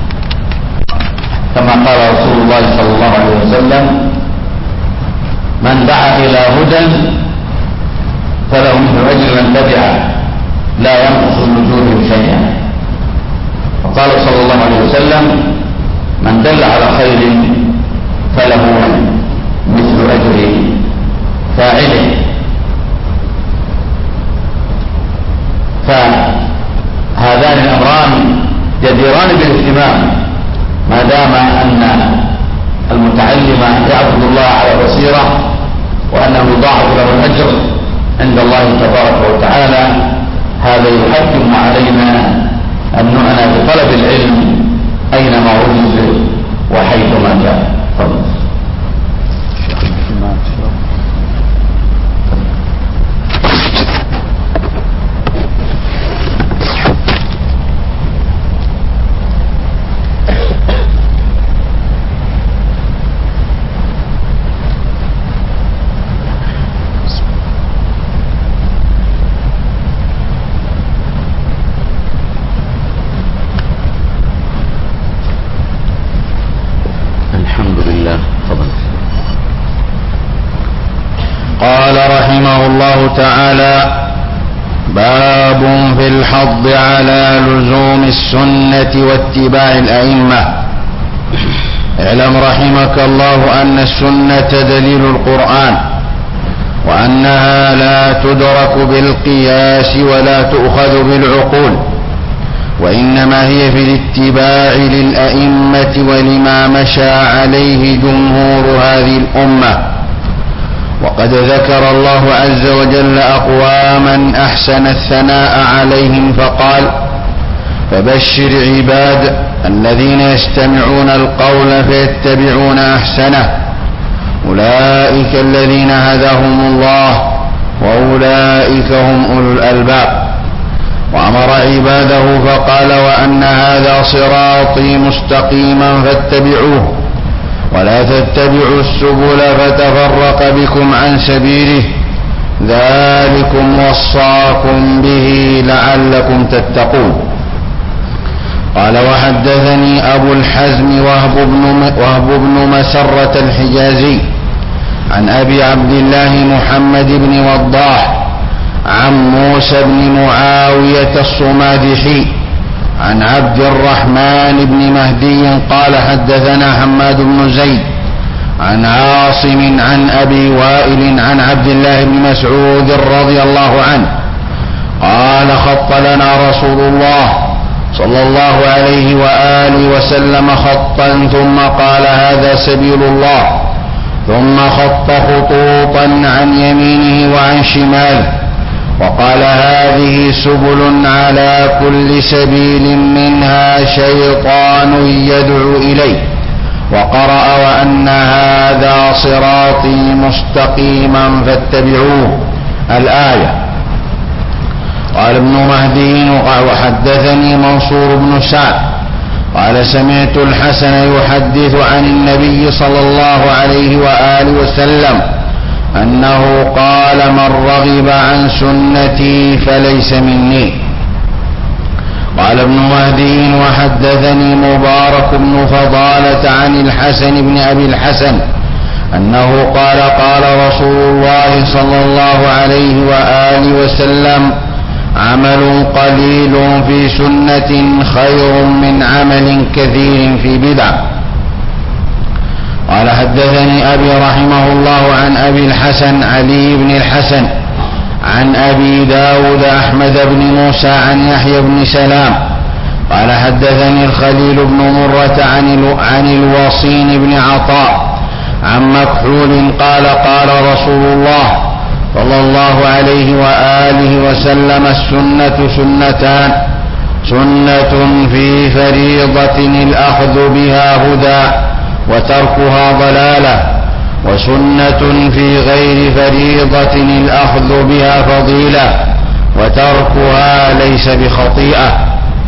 كما قال رسول الله صلى الله عليه وسلم: من دعا إلى هدى فله مثل أجر من تبعه لا ينقص من أجوره شيئا. وقال صلى الله عليه وسلم: من دل على خير فله مثل أجر فاعله. فهذان الأمران جديران بالاهتمام ما دام أن المتعلم يعبد الله على بصيرة وأنه يضاعف له الأجر عند الله تبارك وتعالى. هذا يحتم علينا أن نعنى بطلب العلم أينما وجد وحيثما كان. فضل. قال رحمه الله تعالى: باب في الحض على لزوم السنة واتباع الأئمة. اعلم رحمك الله أن السنة دليل القرآن، وأنها لا تدرك بالقياس ولا تؤخذ بالعقول، وإنما هي في الاتباع للأئمة ولما مشى عليه جمهور هذه الأمة. وقد ذكر الله عز وجل أقواما أحسن الثناء عليهم فقال: فبشر عباد الذين يستمعون القول فيتبعون أحسنه، أولئك الذين هداهم الله وأولئك هم أولو الألباب. وأمر عباده فقال: وأن هذا صراطي مستقيما فاتبعوه ولا تتبعوا السبل فتفرق بكم عن سبيله، ذلكم وصاكم به لعلكم تتقون. قال: وحدثني أبو الحزم وهب بن, وهب بن مسرة الحجازي عن أبي عبد الله محمد بن وضاح عن موسى بن معاوية الصمادحي عن عبد الرحمن بن مهدي قال: حدثنا حماد بن زيد عن عاصم عن أبي وائل عن عبد الله بن مسعود رضي الله عنه قال: خط لنا رسول الله صلى الله عليه وآله وسلم خطا ثم قال: هذا سبيل الله، ثم خط خطوطا عن يمينه وعن شماله وقال: هذه سبل على كل سبيل منها شيطان يدعو إليه، وقرأ: وأن هذا صراطي مستقيما فاتبعوه، الآية. قال ابن مهدي: وحدثني منصور بن سعد قال سمعت الحسن يحدث عن النبي صلى الله عليه وآله وسلم أنه قال من رغب عن سنتي فليس مني. قال ابن مهدي وحدثني مبارك بن فضالة عن الحسن بن أبي الحسن أنه قال قال رسول الله صلى الله عليه وآله وسلم عمل قليل في سنة خير من عمل كثير في بدع. قال حدثني أبي رحمه الله عن أبي الحسن علي بن الحسن عن أبي داود أحمد بن موسى عن يحيى بن سلام قال حدثني الخليل بن مرة عن الوصين بن عطاء عن مكحول قال قال رسول الله صلى الله عليه وآله وسلم السنة سنتان سنة في فريضة الأخذ بها هدى وتركها ضلالة وسنة في غير فريضة الأخذ بها فضيلة وتركها ليس بخطيئة.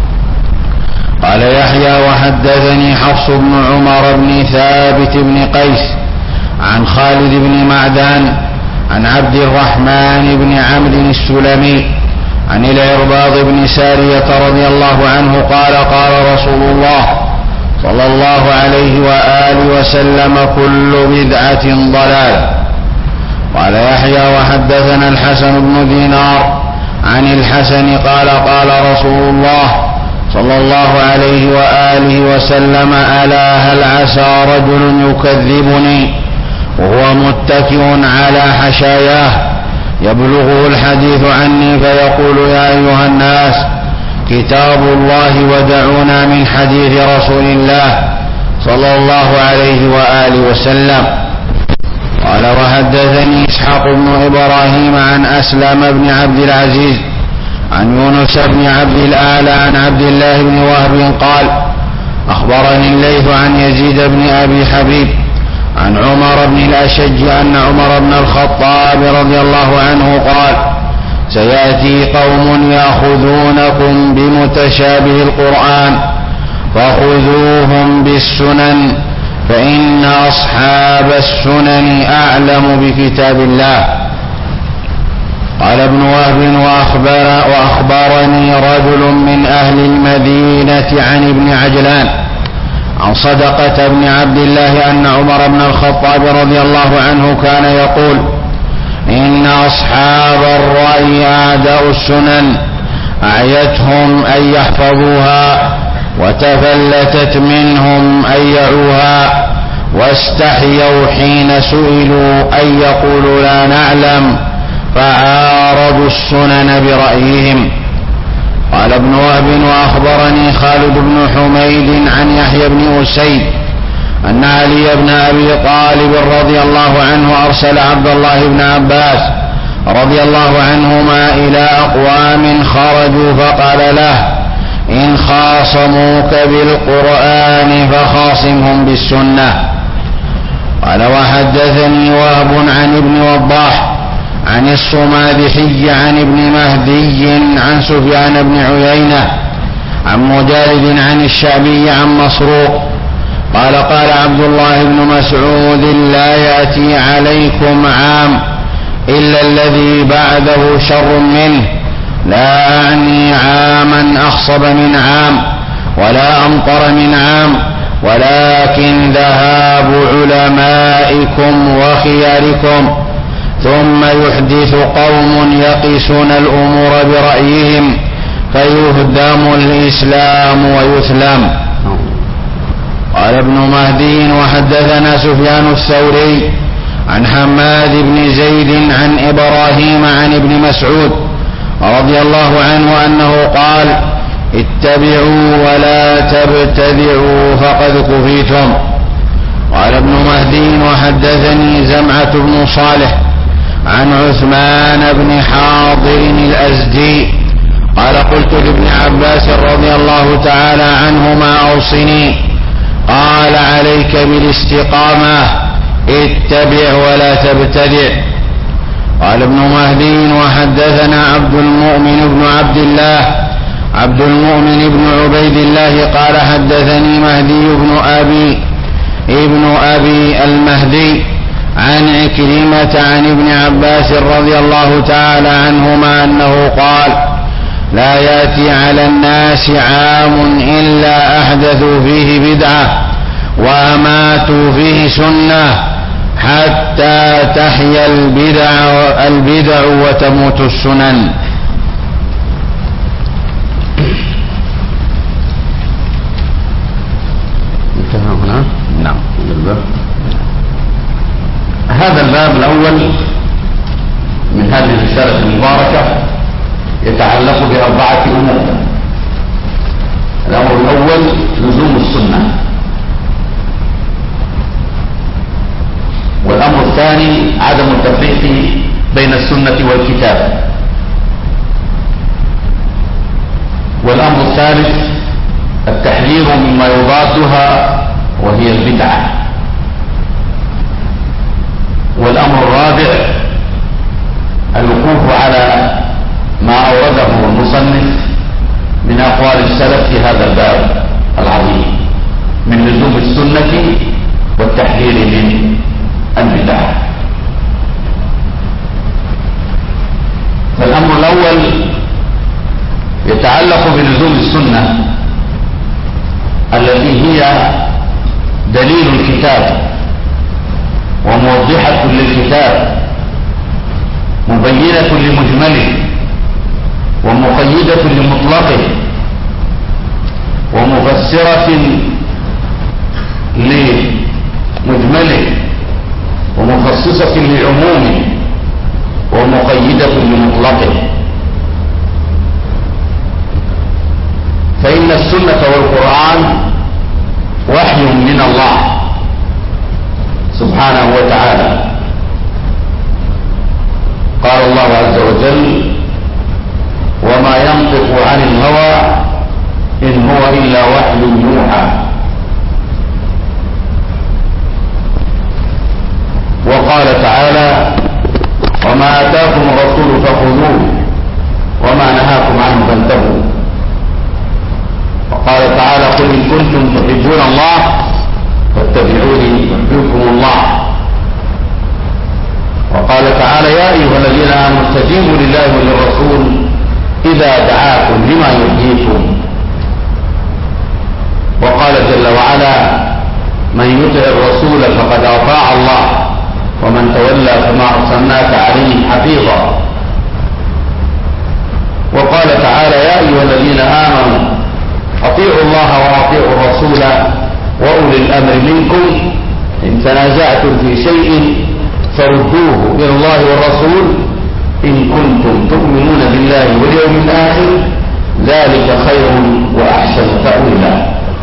قال يحيى وحدثني حفص بن عمر بن ثابت بن قيس عن خالد بن معدان عن عبد الرحمن بن عمرو السلمي عن العرباض بن سارية رضي الله عنه قال قال رسول الله صلى الله عليه وآله وسلم كل بدعة ضلالة. قال يحيى وحدثنا الحسن بن دينار عن الحسن قال قال رسول الله صلى الله عليه وآله وسلم ألا هل عسى رجل يكذبني وهو متكئ على حشاياه يبلغه الحديث عني فيقول يا أيها الناس كتاب الله ودعونا من حديث رسول الله صلى الله عليه وآله وسلم. قال وحدثني إسحاق بن إبراهيم عن أسلم بن عبد العزيز عن يونس بن عبد الأعلى عن عبد الله بن وهب قال أخبرني الليث عن يزيد بن أبي حبيب عن عمر بن الأشج أن عمر بن الخطاب رضي الله عنه قال سيأتي قوم يأخذونكم بمتشابه القرآن فخذوهم بالسنن فإن أصحاب السنن أعلم بكتاب الله. قال ابن وهب وأخبر وأخبرني رجل من أهل المدينة عن ابن عجلان عن صدقة بن عبد الله أن عمر بن الخطاب رضي الله عنه كان يقول إن أصحاب الرأي أعداء السنن أعيتهم أن يحفظوها وتفلتت منهم أن يعوها واستحيوا حين سئلوا أن يقولوا لا نعلم فعارضوا السنن برأيهم. قال ابن وهب وأخبرني خالد بن حميد عن يحيى بن أسيد أن علي بن أبي طالب رضي الله عنه أرسل عبد الله بن عباس رضي الله عنهما إلى أقوام خرجوا فقال له إن خاصموك بالقرآن فخاصمهم بالسنة. قال وحدثني وهب عن ابن وضاح عن الصمادحي عن ابن مهدي عن سفيان بن عيينة عن مجالد عن الشعبي عن مسروق قال قال عبد الله بن مسعود لا يأتي عليكم عام إلا الذي بعده شر منه لا أعني عاما أخصب من عام ولا أمطر من عام ولكن ذهاب علمائكم وخياركم ثم يحدث قوم يقيسون الأمور برأيهم فيهدم الإسلام ويثلم. قال ابن مهدي وحدثنا سفيان الثوري عن حماد بن زيد عن إبراهيم عن ابن مسعود رضي الله عنه أنه قال اتبعوا ولا تبتدعوا فقد كفيتم. قال ابن مهدي وحدثني زمعة بن صالح عن عثمان بن حاضر الأزدي قال قلت لابن عباس رضي الله تعالى عنهما أوصني قال عليك بالاستقامة اتبع ولا تبتدع. قال ابن مهدي وحدثنا عبد المؤمن بن عبد الله عبد المؤمن بن عبيد الله قال حدثني مهدي بن أبي ابن أبي المهدي عن عكرمة عن ابن عباس رضي الله تعالى عنهما أنه قال لا يأتي على الناس عام إلا أحدثوا فيه بدعة وأماتوا فيه سنة حتى تحيا البدع, البدع وتموت السنن. انتهى هنا؟ نعم. هذا الباب الأول من هذه الرسالة المباركة يتعلق بأربعة أمور. الأمر الأول لزوم السنة، والأمر الثاني عدم التفريق بين السنة والكتاب، والأمر الثالث التحذير مما يضادها وهي البدعة، والأمر الرابع الوقوف على ما أورده المصنف من أقوال السلف في هذا الباب العظيم من لزوم السنة والتحذير من البدعة. فالأمر الأول يتعلق بلزوم السنة التي هي دليل الكتاب وموضحة للكتاب، مبينة لمجمله ومقيدة لمطلقه ومفسرة لمجمله ومخصصة لعمومه ومقيدة لمطلقه. فإن السنة والقرآن وحي من الله سبحانه وتعالى. قال الله عز وجل وما ينطق عن الهوى إن هو إلا وحي يوحى. وقال تعالى وما آتاكم الرسول فخذوه وما نهاكم عنه فانتهوا. وقال تعالى قل إن كنتم تحبون الله فاتبعوني يحببكم الله. وقال تعالى يا أيها الذين آمنوا استجيبوا لله وللرسول إذا دعاكم لما يحييكم. وقال جل وعلا من يطع الرسول فقد أطاع الله ومن تولى فما أرسلناك عليهم حفيظا. وقال تعالى يا أيها الذين آمنوا أطيعوا الله وأطيعوا الرسول وأولي الأمر منكم إن تنازعتم في شيء فردوه إلى الله والرسول إن كنتم تؤمنون بالله واليوم الآخر ذلك خير وأحسن تأويلا.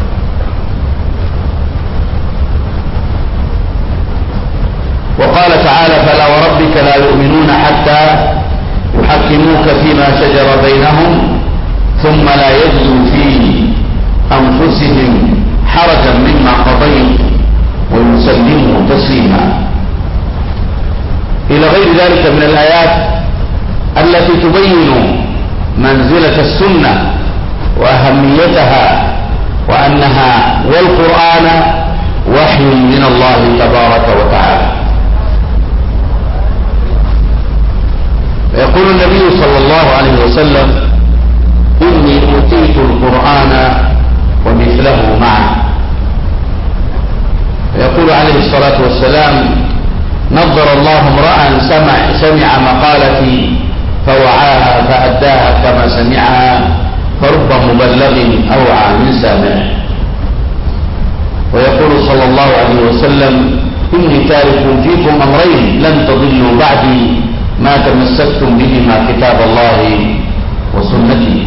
وقال تعالى فلا وربك لا يؤمنون حتى يحكموك فيما شجر بينهم ثم لا يجدوا في أنفسهم حرجا مما قضيت ويسلموا تسليما، إلى غير ذلك من الآيات التي تبين منزلة السنة وأهميتها وأنها والقرآن وحي من الله تبارك وتعالى. يقول النبي صلى الله عليه وسلم إني أوتيت القرآن ومثله معه. يقول عليه الصلاة والسلام نظر الله امرأ سمع, سمع مقالتي فوعاها فأداها كما سمعها فرب مبلغ أوعى من سامع. ويقول صلى الله عليه وسلم إني تارك فيكم أمرين لن تضلوا بعدي ما تمسكتم بهما كتاب الله وسنتي.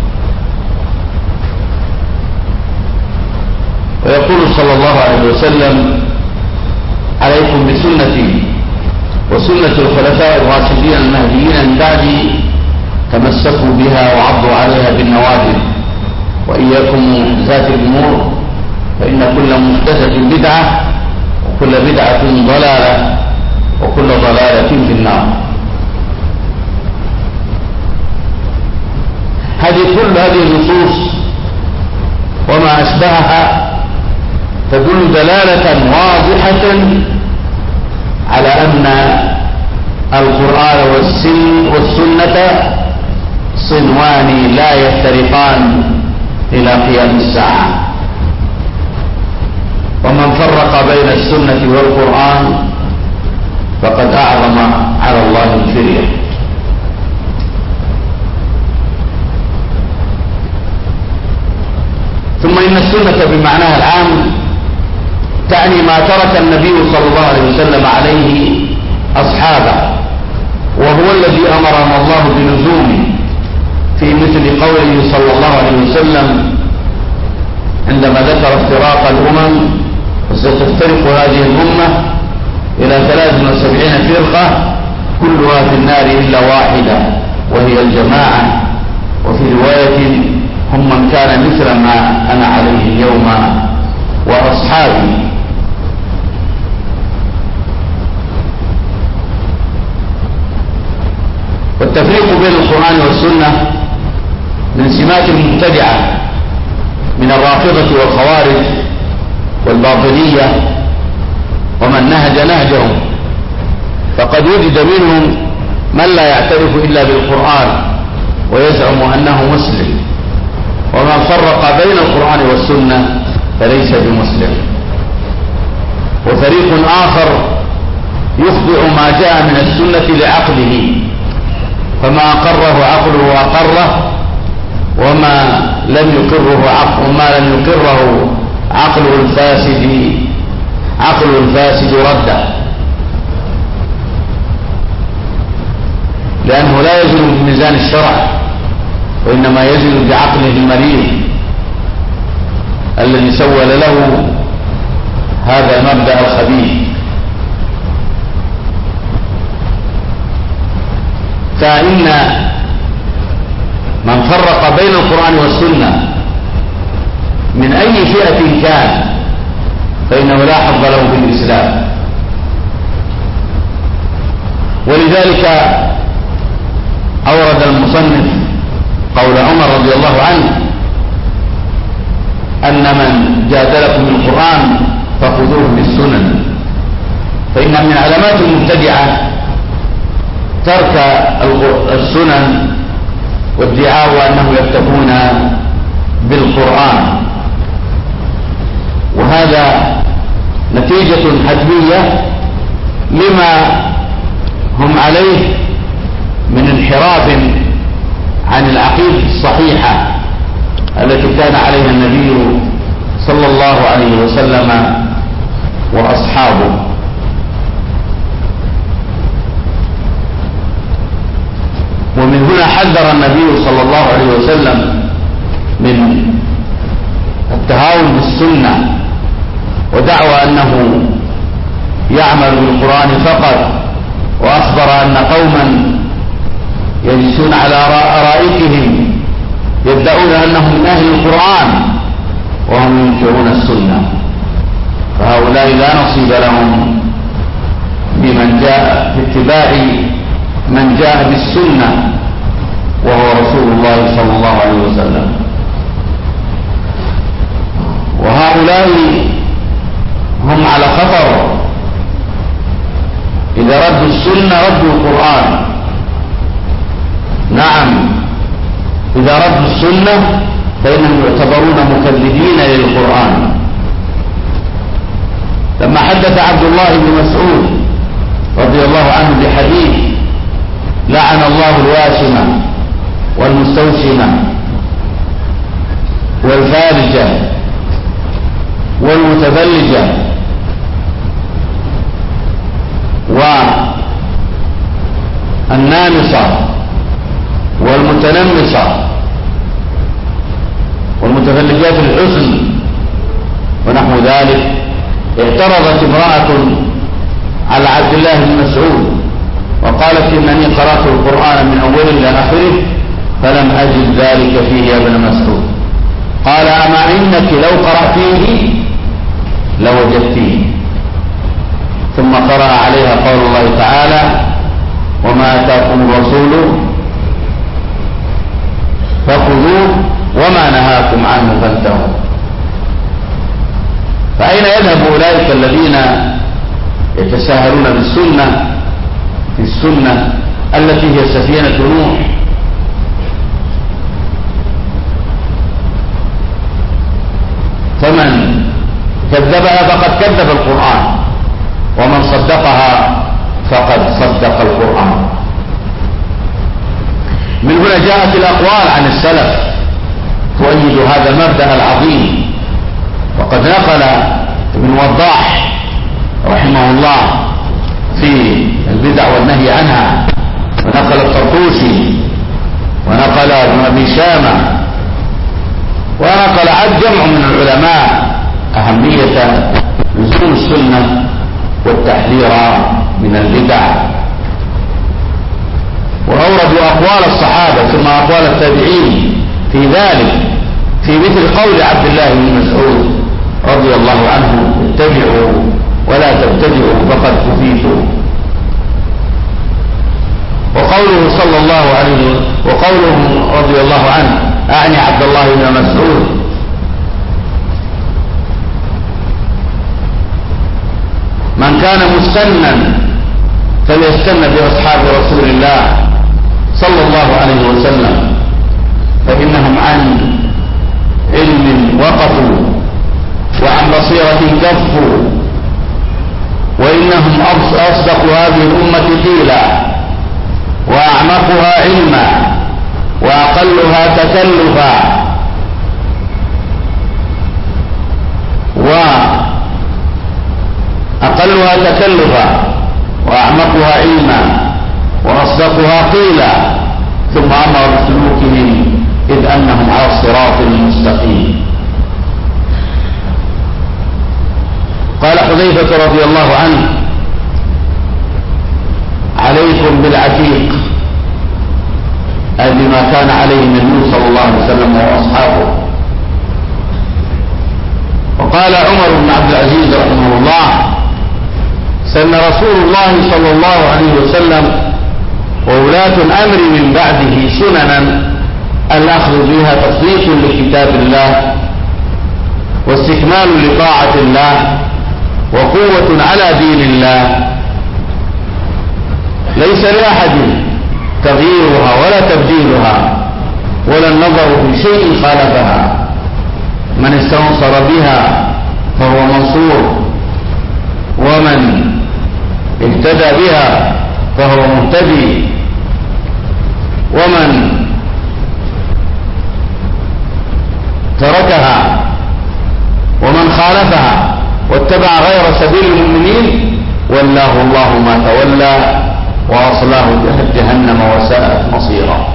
ويقول صلى الله عليه وسلم عليكم بسنتي وسنة الخلفاء الراشدين المهديين من بعدي تمسكوا بها وعضوا عليها بالنواجذ وإياكم محدثات الأمور فإن كل محدثة بدعة وكل بدعة ضلالة وكل ضلالة في النار. هذه كل هذه النصوص وما أشبهها تدل دلالة واضحة على أن القرآن والسنة صنوان لا يفترقان إلى قيام الساعة. ومن فرق بين السنة والقرآن فقد أعظم على الله الفرية. ثم إن السنة بمعناها العام تعني ما ترك النبي صلى الله عليه وسلم عليه أصحابه، وهو الذي أمرنا الله بلزومه في مثل قوله صلى الله عليه وسلم عندما ذكر افتراق الأمم: وستفترق هذه الأمة إلى ثلاث وسبعين فرقة كلها في النار إلا واحدة وهي الجماعة. وفي رواية: هم من كان مثل ما أنا عليه اليوم وأصحابي. والتفريق بين القرآن والسنة من سمات المبتدعة من الرافضة والخوارج والباطنية ومن نهج نهجهم، فقد وجد منهم من لا يعترف إلا بالقرآن ويزعم أنه مسلم، ومن فرق بين القرآن والسنة فليس بمسلم. وفريق آخر يخضع ما جاء من السنة لعقله، فما أقره عقله أقره، وما لم يقره عقل وما لم يقره عقله الفاسد عقله الفاسد رده، لأنه لا يزن بميزان الشرع وإنما يزن بعقله المريض الذي سول له هذا المبدأ الخبيث. فإن من فرق بين القرآن والسنة من أي فئة كان فإنه لا حظ له في الإسلام. ولذلك أورد المصنف قول عمر رضي الله عنه: أن من جادلكم بالقرآن فخذوه بالسنن. فإن من علامات المبتدعة ترك السنن وادعاء أنه يكتفون بالقرآن، وهذا نتيجة حتمية لما هم عليه من انحراف عن العقيدة الصحيحة التي كان عليها النبي صلى الله عليه وسلم وأصحابه. ومن هنا حذر النبي صلى الله عليه وسلم من التهاون بالسنة ودعوى أنه يعمل بالقرآن فقط، وأخبر أن قوما يجلسون على أرائكهم يدعون أنهم من أهل القرآن وهم ينكرون السنة، فهؤلاء لا نصيب لهم بمن جاء في اتباع من جاء بالسنة وهو رسول الله صلى الله عليه وسلم. وهؤلاء هم على خطر، إذا ردوا السنة ردوا القرآن. نعم، إذا ردوا السنة فإنهم يعتبرون مكذبين للقرآن. لما حدث عبد الله بن مسعود رضي الله عنه بحديث: لعن الله الواشمة والمستوشمة والفارجة والمتبلجة والنامصة والمتنمصة والمتفلجات الحسن ونحو ذلك، اعترضت امرأة على عبد الله بن مسعود وقالت: إنني قرأت القرآن من أوله إلى آخره فلم أجد ذلك فيه يا ابن مسعود. قال: أما إنك لو قرأتيه لوجدتيه. ثم قرأ عليها قول الله تعالى: وما آتاكم الرسول فخذوه وما نهاكم عنه فانتهوا. فأين يذهب أولئك الذين يتساهلون بالسنة في السنة التي هي سفينة نوح؟ فمن كذبها فقد كذب القرآن، ومن صدقها فقد صدق القرآن. من هنا جاءت الأقوال عن السلف تؤيد هذا المبدأ العظيم. وقد نقل ابن وضاح رحمه الله في البدع والنهي عنها، ونقل الطرطوسي، ونقل ابن أبي شامة، ونقل عد جمع من العلماء أهمية لزوم السنة والتحذير من البدع. وأوردوا أقوال الصحابة ثم أقوال التابعين في ذلك، في مثل قول عبد الله بن مسعود رضي الله عنه: اتبعوا ولا تبتدعوا فقد كفيتوا. وقوله صلى الله عليه وسلم وقوله رضي الله عنه، أعني عبد الله بن مسعود: من كان مستنا فليستن بأصحاب رسول الله صلى الله عليه وسلم، فإنهم عن علم وقفوا وعن بصيرة كفوا، وإنهم أصدق هذه الأمة قيلا، وأعمقها علما، وأقلها تكلفا، وأقلها تكلفا وأعمقها علما، وأصدقها قيلا، ثم أمر بسلوكهم إذ أنهم على الصراط المستقيم. قال حذيفة رضي الله عنه: عليكم بالعتيق، أي بما كان عليه النبي صلى الله عليه وسلم وأصحابه. وقال عمر بن عبد العزيز رحمه الله: سن رسول الله صلى الله عليه وسلم وولاة الأمر من بعده سننا الأخذ بها تصديق لكتاب الله، واستكمال لطاعة الله، وقوة على دين الله، ليس لأحد تغييرها ولا تبديلها ولا النظر في شيء خالفها. من استنصر بها فهو منصور، ومن اهتدى بها فهو مهتدي، ومن تركها ومن خالفها واتبع غير سبيل المؤمنين ولاه الله ما تولى وأصلاه جهنم وساءت مصيرا.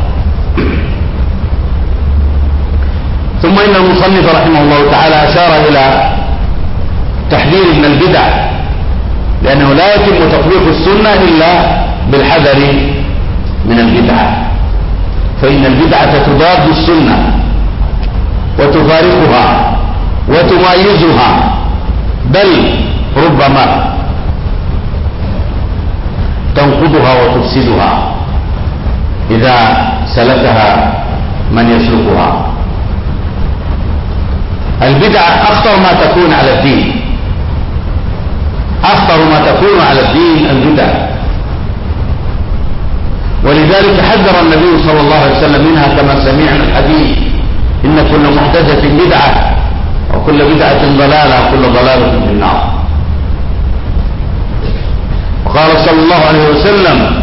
ثم إن المصنف رحمه الله تعالى أشار إلى تحذير من البدع، لأنه لا يتم تطبيق السنة إلا بالحذر من البدعة، فإن البدعة تضاد السنة وتفارقها وتمايزها، بل ربما تنقضها وتفسدها إذا سلكها من يسلكها. البدعة أخطر ما تكون على الدين، أخطر ما تكون على الدين البدع، ولذلك حذر النبي صلى الله عليه وسلم منها كما سمعنا الحديث: إن كل محدثة بدعة وكل بدعة ضلالة وكل ضلالة في النار. وقال صلى الله عليه وسلم: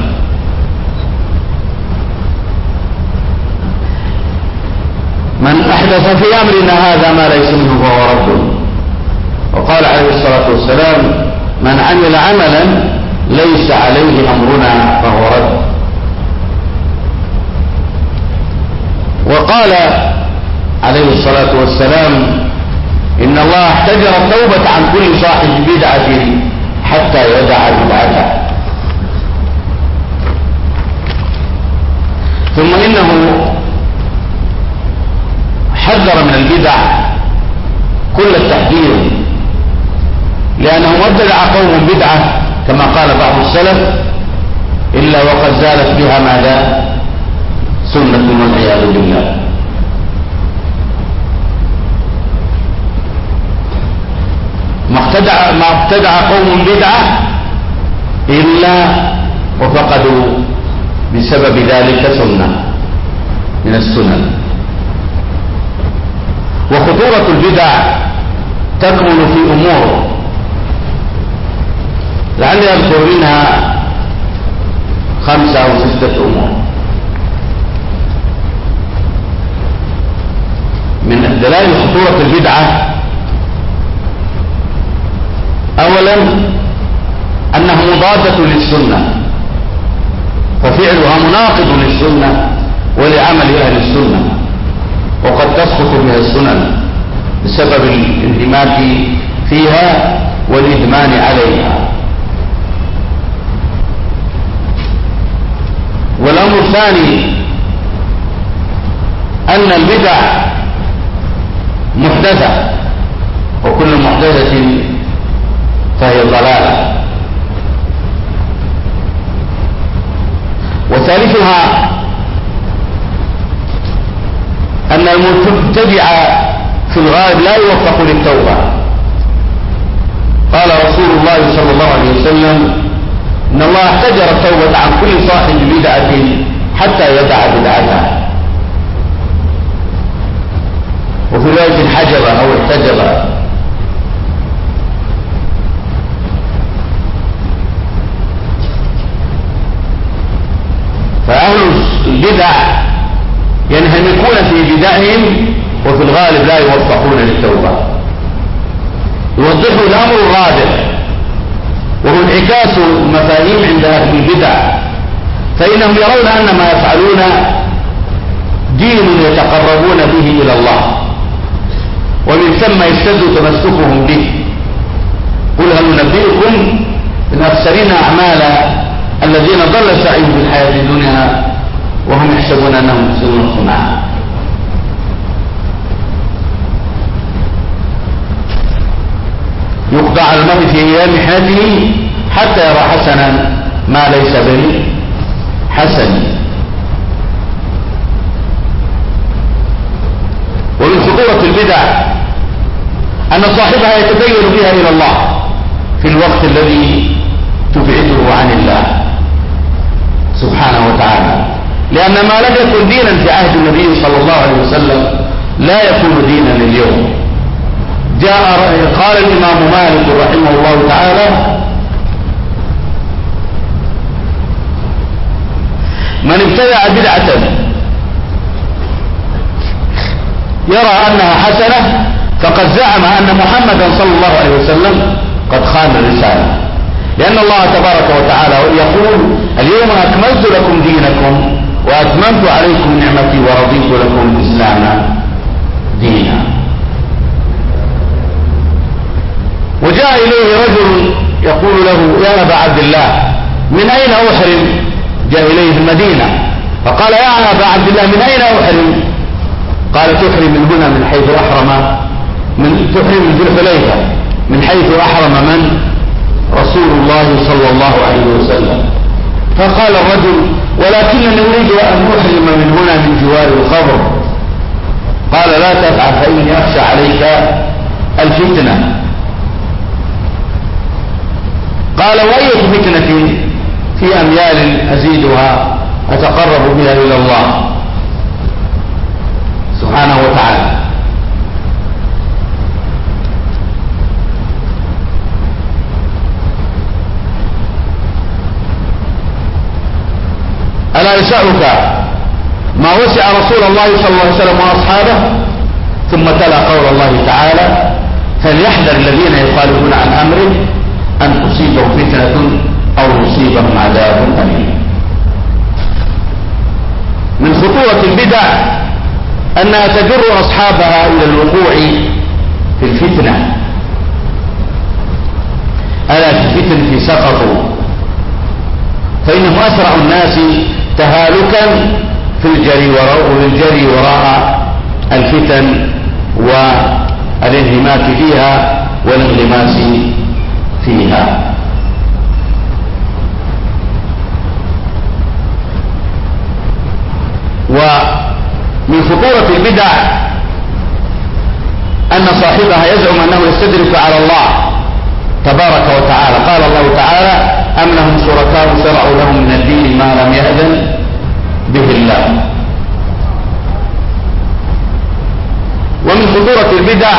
من أحدث في أمرنا هذا ما ليس منه فهو رد. وقال عليه الصلاة والسلام: من عمل عملا ليس عليه أمرنا فهو رد. وقال عليه الصلاة والسلام: إن الله احتجر التوبة عن كل صاحب بدعة حتى يدع بدعته. ثم إنه حذر من البدع كل التحذير، لأنه ما ابتدع قوم بدعة كما قال بعض السلف إلا وقد زالت بها ماذا؟ سنة والعياذ بالله. ما ابتدع, ما ابتدع قوم بدعة إلا وفقدوا بسبب ذلك سنة من السنن. وخطورة البدع تكمن في أمور لعلي أذكر منها خمسة أو ستة أمور. من دلائل خطورة البدعة أولا أنها مضادة للسنة، ففعلها مناقض للسنة ولعمل أهل السنة، وقد تسقط بها السنن بسبب الانهماك فيها والإدمان عليها. والأمر الثاني أن البدع محدثة، وكل محدثة فهي ضلالة. وثالثها أن المبتدع في الغالب لا يوفق للتوبة. قال رسول الله صلى الله عليه وسلم: إن الله احتجر التوبة عن كل صاحب بدعة حتى يدع بدعته. وفي رواية حجب أو احتجب. فأهل البدع ينهمكون في بدعهم وفي الغالب لا يوفقون للتوبة. يوضحه الأمر الرابع وهو انعكاس المفاهيم عند أهل البدع، فإنهم يرون أن ما يفعلون دين يتقربون به إلى الله، ومن ثم يشتد تمسكهم به. قل هل ننبئكم بالأخسرين أعمالا الذين ضل سعيهم في الحياة الدنيا وهم يحسبون أنهم يحسنون صنعا. يقضى على المرء في أيام حياته حتى يرى حسنا ما ليس به حسن. ومن خطورة البدع أن صاحبها يتبين بها إلى الله في الوقت الذي تبعده عن الله سبحانه وتعالى، لأن ما لم يكن دينا في عهد النبي صلى الله عليه وسلم لا يكون دينا اليوم. جاء قال الإمام مالك رحمه الله تعالى: من ابتدع بدعة يرى أنها حسنة فقد زعم أن محمدا صلى الله عليه وسلم قد خان الرسالة، لأن الله تبارك وتعالى يقول: اليوم أكملت لكم دينكم وأتممت عليكم نعمتي ورضيت لكم الإسلام دينا. وجاء إليه رجل يقول له: يا أبا عبد الله من أين أحرم؟ جاء إليه في المدينة فقال: يا أبا عبد الله من أين أحرم؟ قال: تحرم من هنا من حيث أحرم من تحرم من ذي الحليفة من حيث أحرم من؟ رسول الله صلى الله عليه وسلم. فقال الرجل: ولكنني أريد أن أحرم من هنا من جوار الخبر. قال: لا تفعل فإني أخشى عليك الفتنة. قال: وأية فتنة في أميال أزيدها أتقرب بها إلى الله سبحانه وتعالى. ألا يسعك ما وسع رسول الله صلى الله عليه وسلم وأصحابه؟ ثم تلا قول الله تعالى: فليحذر الذين يخالفون عن أمره أن تصيبهم فتنة أو يصيبهم عذاب أليم. من خطورة البدع أنها تجر أصحابها إلى الوقوع في الفتنة. ألا في الفتن سقطوا، فإنهم أسرع الناس تهالكا في الجري وراء, الجري وراء الفتن والانهماك فيها والانغماس فيها. ومن خطورة البدع أن صاحبها يزعم أنه يستدرك على الله تبارك وتعالى. قال الله تعالى: أم لهم شركاء شرعوا لهم من الدين ما لم يأذن به الله. ومن خطورة البدع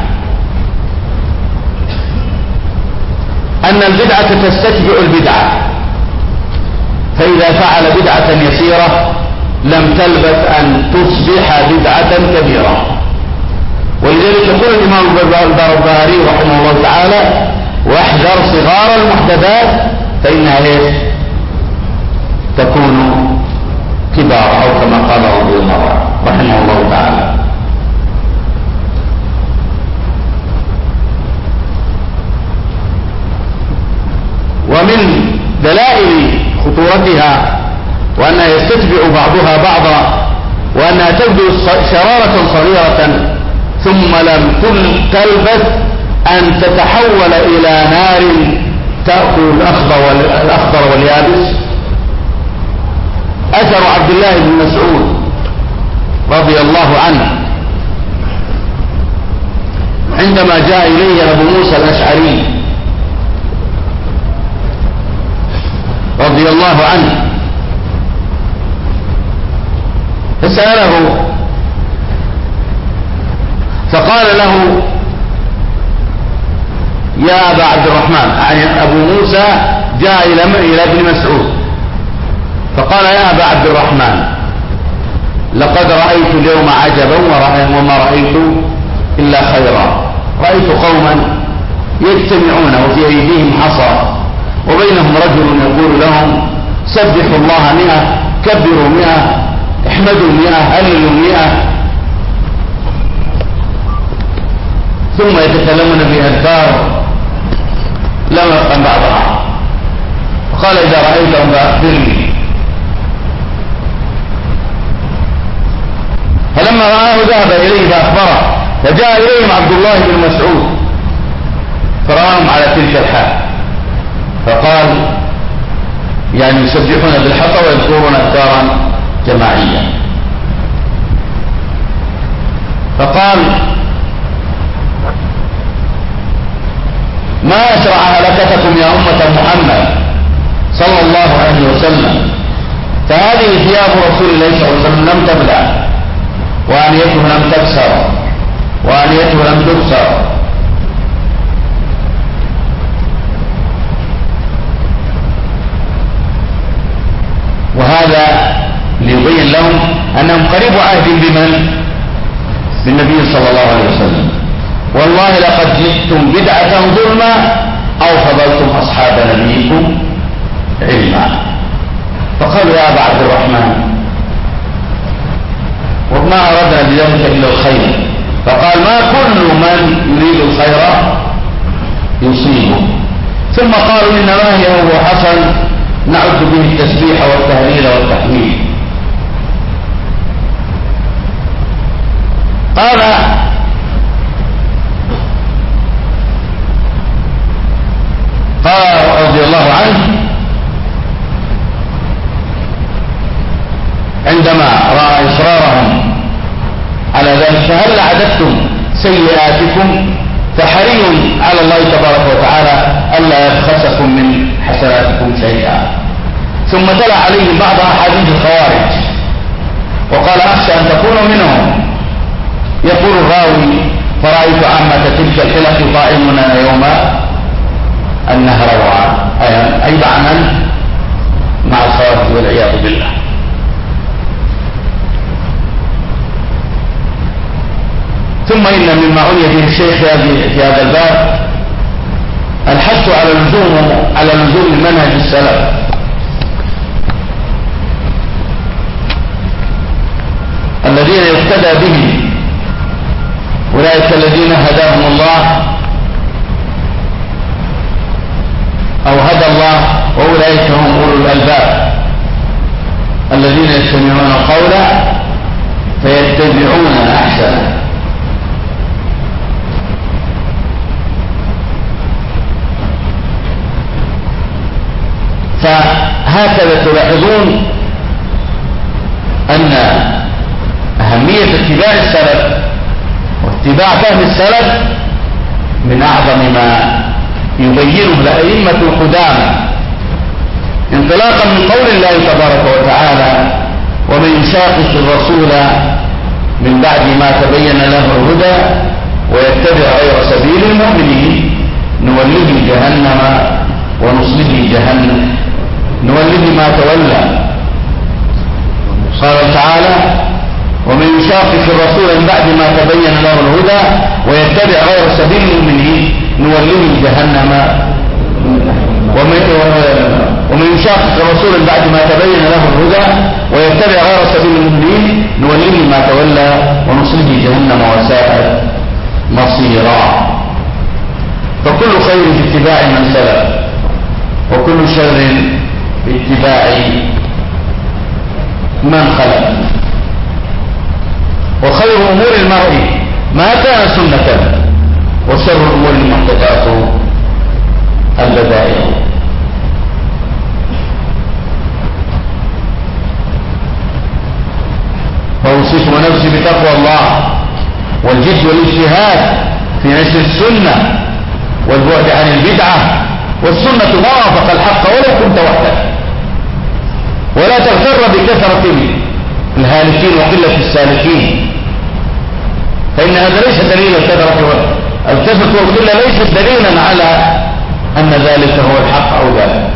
أن البدعة تستتبع البدعة، فإذا فعل بدعة يسيرة لم تلبث أن تصبح بدعة كبيرة. ولذلك يقول الإمام البربهاري رحمه الله تعالى: واحذر صغار المحدثات فإنها ايش؟ تكون كبار، أو كما قال رضي الله عنه رحمه الله تعالى. ومن دلائل خطورتها وأنها يستتبع بعضها بعضا، وأنها تبدو شرارة صغيرة ثم لم تلبث أن تتحول إلى نار تأكل الأخضر واليابس. أثر عبد الله بن مسعود رضي الله عنه عندما جاء إليه أبو موسى الأشعري رضي الله عنه فسأله فقال له: يا أبا عبد الرحمن، يعني أبو موسى جاء إلى ابن مسعود فقال: يا أبا عبد الرحمن، لقد رأيت اليوم عجبا وما رأيت إلا خيرا. رأيت قوما يجتمعون وفي أيديهم حصى وبينهم رجل يقول لهم: سبحوا الله مئة، كبروا مئة، احمدوا مئة، هللوا مئة، ثم يتكلمون بأذكار لا يفهم بعضها. فقال: إذا رأيتهم فأخبرني. فلما رآه ذهب إليه فأخبره، فجاء إليهم عبد الله بن مسعود فرآهم على تلك الحال، فقال: يعني يسبحون بالحصى ويذكرون أذكارا جماعية. فقال: ما أسرع هلكتكم يا أمة محمد صلى الله عليه وسلم، فهذه ثياب رسول الله صلى الله عليه وسلم لم تبلع، وآنيته لم تكسر، وآنيته لم تكسر. وهذا ليبين لهم أنهم قريب عهد بمن؟ بالنبي صلى الله عليه وسلم. والله لقد جئتم بدعة ظلما أو فضلتم أصحاب نبيكم علما. فقالوا: يا أبا عبد الرحمن، وما أردنا بذلك إلا الخير. فقال: ما كل من يريد الخير يصيبه. ثم قالوا: إنما هي هو حسن نعد به التسبيح والتهليل والتحميد. قال: قال رضي الله عنه عندما رأى إصرارهم على ذلك: فهل عددتم سيئاتكم؟ فحري على الله تبارك وتعالى ألا يبخسكم من حسناتكم شيئا. ثم تلا عليهم بعض أحاديث الخوارج وقال: أخشى أن تكونوا منهم. يقول الراوي: فرأيت عامة تلك الحلق يطاعننا يوم النهروان، أي بعنا مع الخوارج والعياذ بالله. ثم إن مما عني به الشيخ في هذا الباب الحث على لزوم على لزوم منهج السلف، الذين يقتدى بهم، أولئك الذين هداهم الله أو هدى الله، وأولئك هم أولو الألباب الذين يستمعون القول فيتبعون أحسنه. فهكذا تلاحظون أن أهمية اتباع السلف واتباع فهم السلف من أعظم ما يبينه الأئمة القدامى انطلاقا من قول الله تبارك وتعالى: ومن يشاقق الرسول من بعد ما تبين له الهدى ويتبع غير سبيل المؤمنين نوله جهنم ونصله جهنم نوله ما تولى. قال تعالى: ومن يشاقق الرسول من بعد ما تبين له الهدى ويتبع غير سبيل المؤمنين نوله جهنم ومن يشاقق الرسول من بعد ما تبين له الهدى ويتبع غير سبيل المؤمنين نوله ما تولى ونصله جهنم وساءت مصيرا. فكل خير في اتباع من سلف وكل شر في اتباع من خلف. وخير أمور المرء ما كان سنة وشر الأمور المحدثات البدائع. فأوصيكم ونفسي بتقوى الله والجد والاجتهاد في نشر السنة والبعد عن البدعة. والسنة ما وافق الحق ولو كنت وحدك، ولا تغتر بكثرة الهالكين وقلة السالكين، فإن هذا ليس دليل الكثرة الكثرة والقلة ليست دليلا على أن ذلك هو الحق أو ذلك.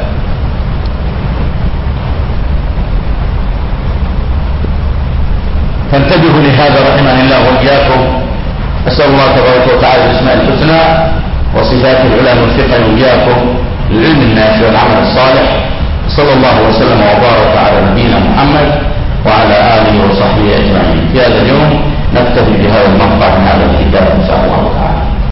فانتبهوا لهذا رحمه الله وإياكم. أسأل الله تبارك وتعالى باسماء الحسنى وصفاته العلى نوفقنا وإياكم للعلم النافع والعمل الصالح. صلى الله وسلم وبارك على نبينا محمد وعلى آله وصحبه أجمعين. في هذا اليوم نكتفي بهذا المقطع